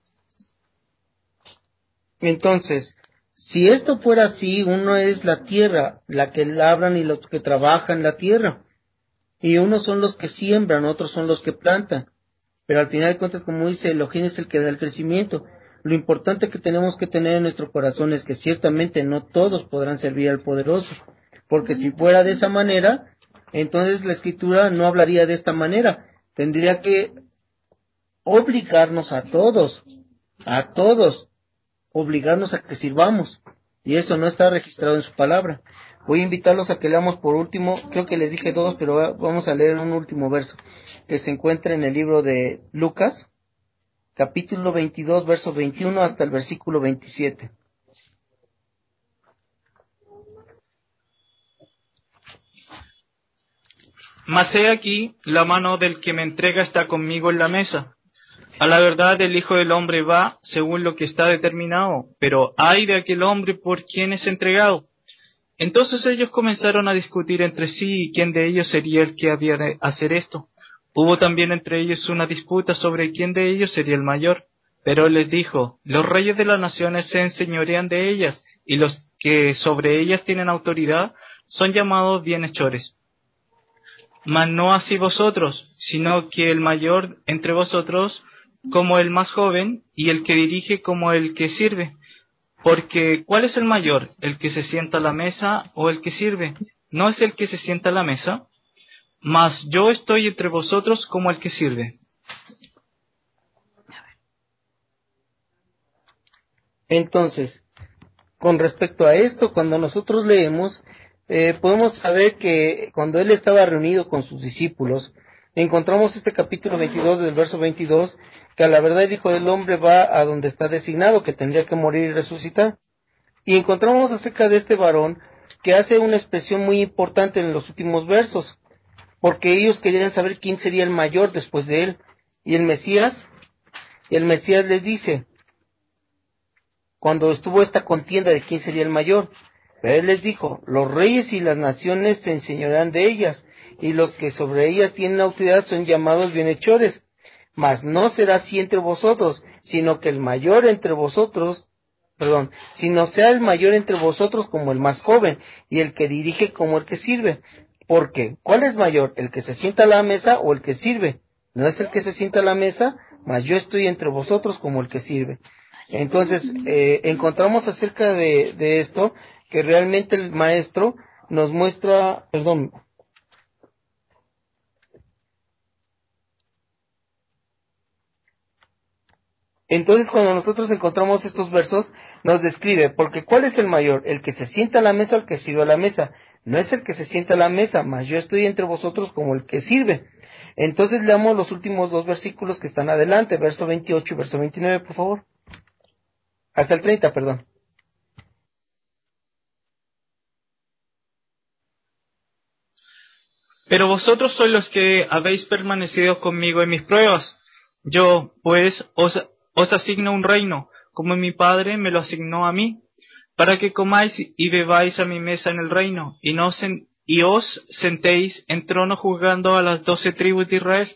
Speaker 1: Entonces, si esto fuera así, uno es la tierra, la que labran y los que trabajan la tierra. Y unos son los que siembran, otros son los que plantan. Pero al final de cuentas, como dice, Elohim es el que da el crecimiento. Lo importante que tenemos que tener en nuestro corazón es que ciertamente no todos podrán servir al poderoso. Porque si fuera de esa manera, entonces la escritura no hablaría de esta manera. Tendría que obligarnos a todos, a todos, obligarnos a que sirvamos, y eso no está registrado en su palabra. Voy a invitarlos a que leamos por último, creo que les dije dos, pero vamos a leer un último verso, que se encuentra en el libro de Lucas, capítulo veintidós, verso veintiuno hasta el versículo veintisiete.
Speaker 4: Mas he aquí, la mano del que me entrega está conmigo en la mesa. A la verdad el Hijo del Hombre va según lo que está determinado, pero ay de aquel hombre por quien es entregado. Entonces ellos comenzaron a discutir entre sí quién de ellos sería el que había de hacer esto. Hubo también entre ellos una disputa sobre quién de ellos sería el mayor. Pero él les dijo, los reyes de las naciones se enseñorean de ellas, y los que sobre ellas tienen autoridad son llamados bienhechores. Mas no así vosotros, sino que el mayor entre vosotros como el más joven, y el que dirige como el que sirve. Porque, ¿cuál es el mayor? ¿El que se sienta a la mesa o el que sirve? ¿No es el que se sienta a la mesa? Mas yo estoy entre vosotros como el que sirve.
Speaker 1: Entonces, con respecto a esto, cuando nosotros leemos, eh, podemos saber que cuando él estaba reunido con sus discípulos, encontramos este capítulo veintidós del verso veintidós, que a la verdad el Hijo del Hombre va a donde está designado, que tendría que morir y resucitar. Y encontramos acerca de este varón que hace una expresión muy importante en los últimos versos, porque ellos querían saber quién sería el mayor después de él. Y el Mesías, y el Mesías les dice, cuando estuvo esta contienda de quién sería el mayor, pero él les dijo, los reyes y las naciones se enseñarán de ellas, y los que sobre ellas tienen autoridad son llamados bienhechores. Mas no será así entre vosotros, sino que el mayor entre vosotros, perdón, sino sea el mayor entre vosotros como el más joven, y el que dirige como el que sirve. Porque, ¿cuál es mayor, el que se sienta a la mesa o el que sirve? No es el que se sienta a la mesa, mas yo estoy entre vosotros como el que sirve. Entonces, eh, encontramos acerca de, de esto, que realmente el maestro nos muestra, perdón, entonces cuando nosotros encontramos estos versos, nos describe, porque ¿cuál es el mayor? ¿El que se sienta a la mesa o el que sirve a la mesa? No es el que se sienta a la mesa, mas yo estoy entre vosotros como el que sirve. Entonces leamos los últimos dos versículos que están adelante, verso veintiocho y verso veintinueve, por favor. Hasta el treinta, perdón.
Speaker 4: Pero vosotros sois los que habéis permanecido conmigo en mis pruebas, Yo, pues, os, os asigno un reino, como mi Padre me lo asignó a mí, para que comáis y bebáis a mi mesa en el reino, y, no sen- y os sentéis en trono juzgando a las doce tribus de Israel.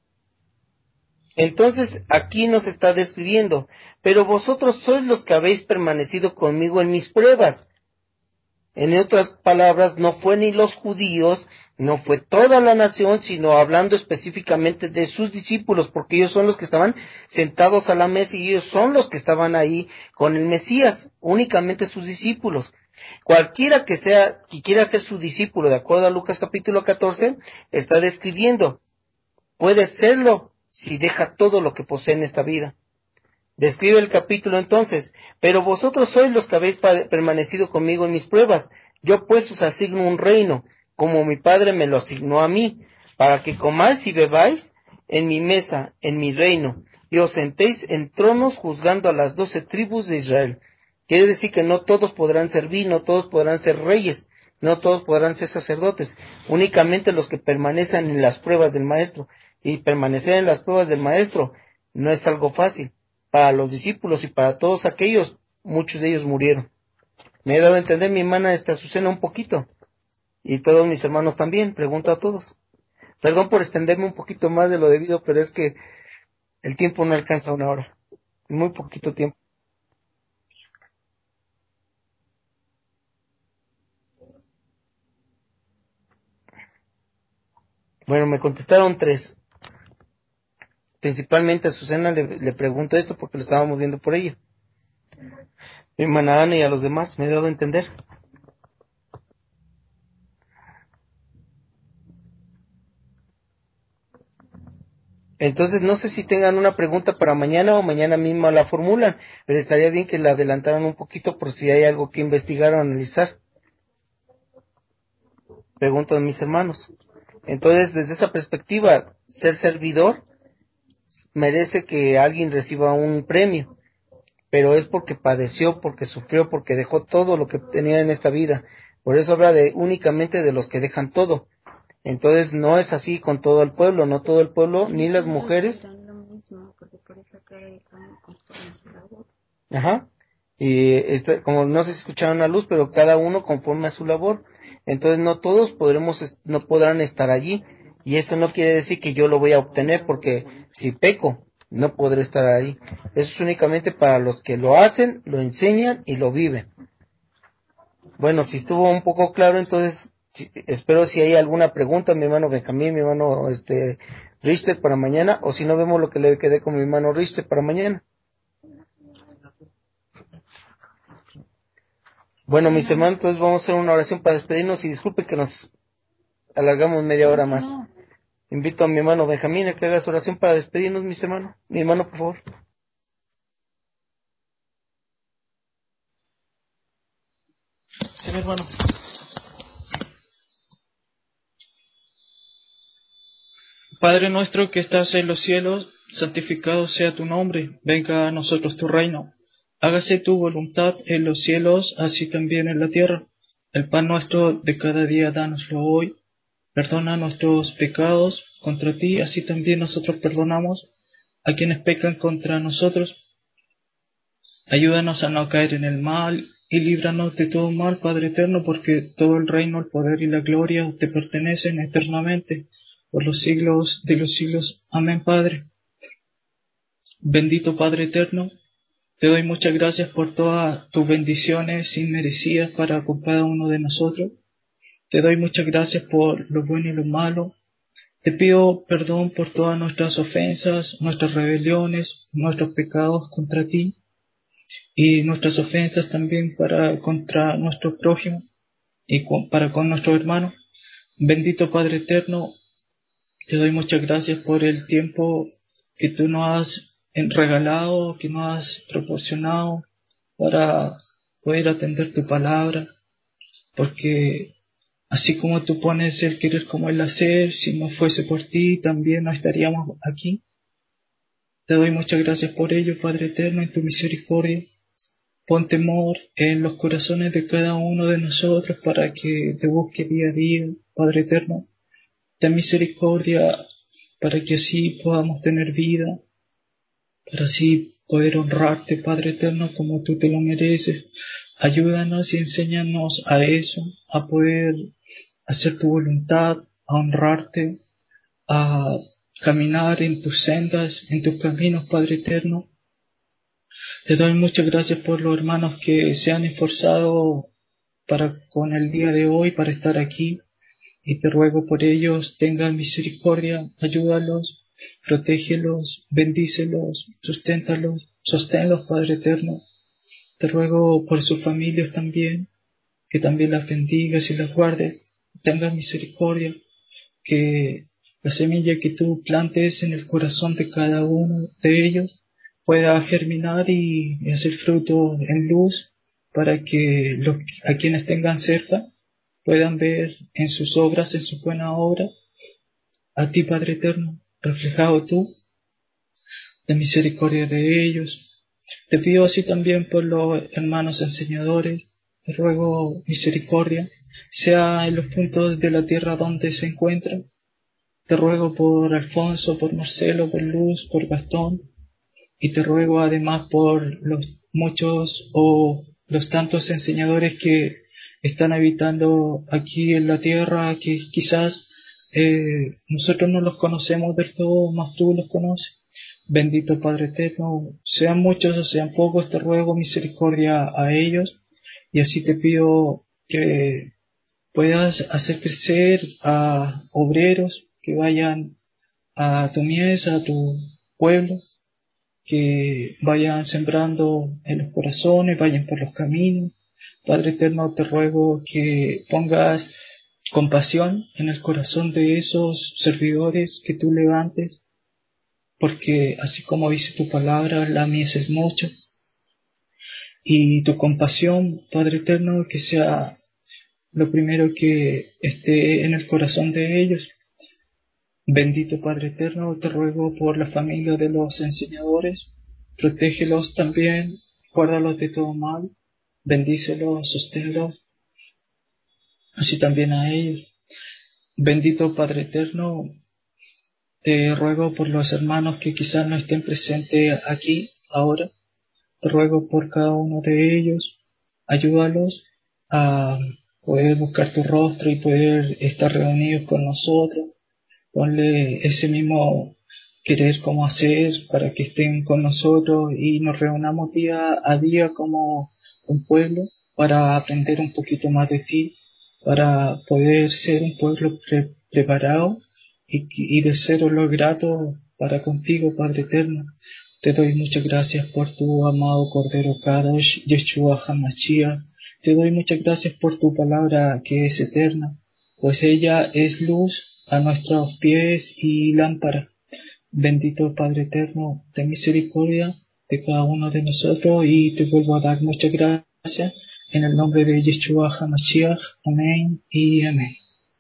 Speaker 1: Entonces aquí nos está describiendo, pero vosotros sois los que habéis permanecido conmigo en mis pruebas. En otras palabras, no fue ni los judíos, no fue toda la nación, sino hablando específicamente de sus discípulos, porque ellos son los que estaban sentados a la mesa y ellos son los que estaban ahí con el Mesías, únicamente sus discípulos. Cualquiera que sea, que quiera ser su discípulo, de acuerdo a Lucas capítulo catorce, está describiendo, puede serlo si deja todo lo que posee en esta vida. Describe el capítulo entonces, pero vosotros sois los que habéis permanecido conmigo en mis pruebas. Yo pues os asigno un reino, como mi Padre me lo asignó a mí, para que comáis y bebáis en mi mesa, en mi reino, y os sentéis en tronos juzgando a las doce tribus de Israel. Quiere decir que no todos podrán servir, no todos podrán ser reyes, no todos podrán ser sacerdotes, únicamente los que permanezcan en las pruebas del Maestro. Y permanecer en las pruebas del Maestro no es algo fácil. Para los discípulos y para todos aquellos, muchos de ellos murieron. Me he dado a entender, mi hermana, esta Azucena, un poquito, y todos mis hermanos también, pregunto a todos. Perdón por extenderme un poquito más de lo debido, pero es que el tiempo no alcanza una hora, muy poquito tiempo. Bueno, me contestaron tres. Principalmente a Azucena le, le pregunto esto porque lo estábamos viendo por ella. Mi hermana Ana y a los demás, me he dado a entender. Entonces no sé si tengan una pregunta para mañana o mañana misma la formulan, pero estaría bien que la adelantaran un poquito por si hay algo que investigar o analizar. Pregunto a mis hermanos. Entonces, desde esa perspectiva, ser servidor merece que alguien reciba un premio, pero es porque padeció, porque sufrió, porque dejó todo lo que tenía en esta vida. Por eso habla de únicamente de los que dejan todo. Entonces no es así con todo el pueblo, no todo el pueblo, ni las mujeres. Ajá. Y este, como no sé si escucharon la luz, pero cada uno conforme a su labor. Entonces no todos podremos, no podrán estar allí. Y eso no quiere decir que yo lo voy a obtener, porque si peco, no podré estar ahí. Eso es únicamente para los que lo hacen, lo enseñan y lo viven. Bueno, si estuvo un poco claro, entonces si, espero si hay alguna pregunta, mi hermano Benjamín, mi hermano este Richter para mañana, o si no vemos lo que le quedé con mi hermano Richter para mañana. Bueno, mis hermanos, entonces vamos a hacer una oración para despedirnos y disculpen que nos alargamos media hora más. Invito a mi hermano Benjamín a que haga su oración para despedirnos, mis hermanos. Mi hermano, por favor.
Speaker 4: Sí, mi hermano. Padre nuestro que estás en los cielos, santificado sea tu nombre, venga a nosotros tu reino. Hágase tu voluntad en los cielos, así también en la tierra. El pan nuestro de cada día dánoslo hoy. Perdona nuestros pecados contra ti, así también nosotros perdonamos a quienes pecan contra nosotros. Ayúdanos a no caer en el mal y líbranos de todo mal, Padre eterno, porque todo el reino, el poder y la gloria te pertenecen eternamente, por los siglos de los siglos. Amén, Padre. Bendito Padre eterno, te doy muchas gracias por todas tus bendiciones inmerecidas para con cada uno de nosotros. Te doy muchas gracias por lo bueno y lo malo. Te pido perdón por todas nuestras ofensas, nuestras rebeliones, nuestros pecados contra ti y nuestras ofensas también para contra nuestro prójimo y con, para con nuestro hermano. Bendito Padre eterno, te doy muchas gracias por el tiempo que tú nos has regalado, que nos has proporcionado para poder atender tu palabra, porque así como tú pones el querer como el hacer, si no fuese por ti, también no estaríamos aquí. Te doy muchas gracias por ello, Padre eterno, en tu misericordia. Pon temor en los corazones de cada uno de nosotros para que te busque día a día, Padre eterno. Ten misericordia para que así podamos tener vida,
Speaker 7: para así poder honrarte, Padre eterno, como tú te lo mereces. Ayúdanos y enséñanos a eso, a poder hacer tu voluntad, a honrarte, a caminar en tus sendas, en tus caminos, Padre eterno. Te doy muchas gracias por los hermanos que se han esforzado para con el día de hoy para estar aquí, y te ruego por ellos, tengan misericordia, ayúdalos, protégelos, bendícelos, susténtalos, sosténlos, Padre eterno. Te ruego por sus familias también, que también las bendigas y las guardes, tengan misericordia, que la semilla que tú plantes en el corazón de cada uno de ellos pueda germinar y hacer fruto en luz, para que los a quienes tengan cerca puedan ver en sus obras, en su buena obra, a ti, Padre eterno, reflejado tú, la misericordia de ellos. Te pido así también por los hermanos enseñadores, te ruego misericordia, sea en los puntos de la tierra donde se encuentran. Te ruego por Alfonso, por Marcelo, por Luz, por Gastón, y te ruego además por los muchos o los tantos enseñadores que están habitando aquí en la tierra, que quizás eh, nosotros no los conocemos del todo, mas tú los conoces. Bendito Padre eterno, sean muchos o sean pocos, te ruego misericordia a ellos, y así te pido que puedas hacer crecer a obreros que vayan a tu mies, a tu pueblo, que vayan sembrando en los corazones, vayan por los caminos. Padre eterno, te ruego que pongas compasión en el corazón de esos servidores que tú levantes, porque así como dice tu palabra, la mies es mucha, y tu compasión, Padre eterno, que sea lo primero que esté en el corazón de ellos. Bendito Padre eterno, te ruego por la familia de los enseñadores, protégelos también, guárdalos de todo mal, bendícelos, sosténlos, así también a ellos. Bendito Padre eterno, te ruego por los hermanos que quizás no estén presentes aquí ahora, te ruego por cada uno de ellos, ayúdalos a poder buscar tu rostro y poder estar reunidos con nosotros. Ponle ese mismo querer como hacer para que estén con nosotros y nos reunamos día a día como un pueblo para aprender un poquito más de ti, para poder ser un pueblo pre- preparado y, y de ser lo grato para contigo, Padre eterno. Te doy muchas gracias por tu amado Cordero Kadosh, Yeshua HaMashiach. Te doy muchas gracias por tu palabra que es eterna, pues ella es luz a nuestros pies y lámpara. Bendito Padre eterno, ten misericordia de cada uno de nosotros, y te vuelvo a dar muchas gracias en el nombre de Yeshua HaMashiach. Amén y amén.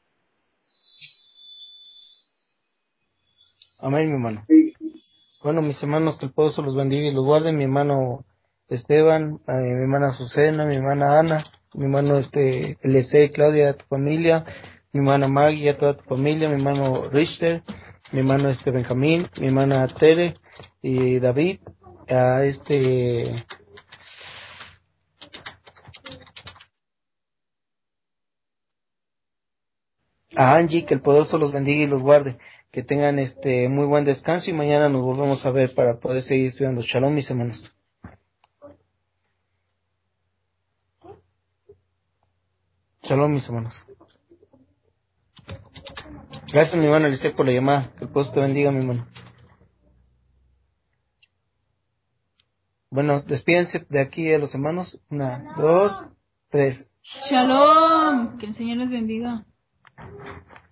Speaker 1: Amén, mi hermano. Bueno, mis hermanos, que el Poderoso los bendiga y los guarde. Mi hermano Esteban, eh, mi hermana Azucena, mi hermana Ana, mi hermano este L C, Claudia, tu familia, mi hermana Maggie, a toda tu familia, mi hermano Richter, mi hermano este Benjamín, mi hermana Tere y David, a este a Angie, que el Poderoso los bendiga y los guarde, que tengan este muy buen descanso, y mañana nos volvemos a ver para poder seguir estudiando. Shalom, mis hermanos. Shalom, mis hermanos. Gracias, mi hermano Eliseo, por la llamada. Que el Poderoso te bendiga, mi hermano. Bueno, despídense de aquí de los hermanos. Una, dos, tres.
Speaker 5: Shalom. Que el Señor les bendiga.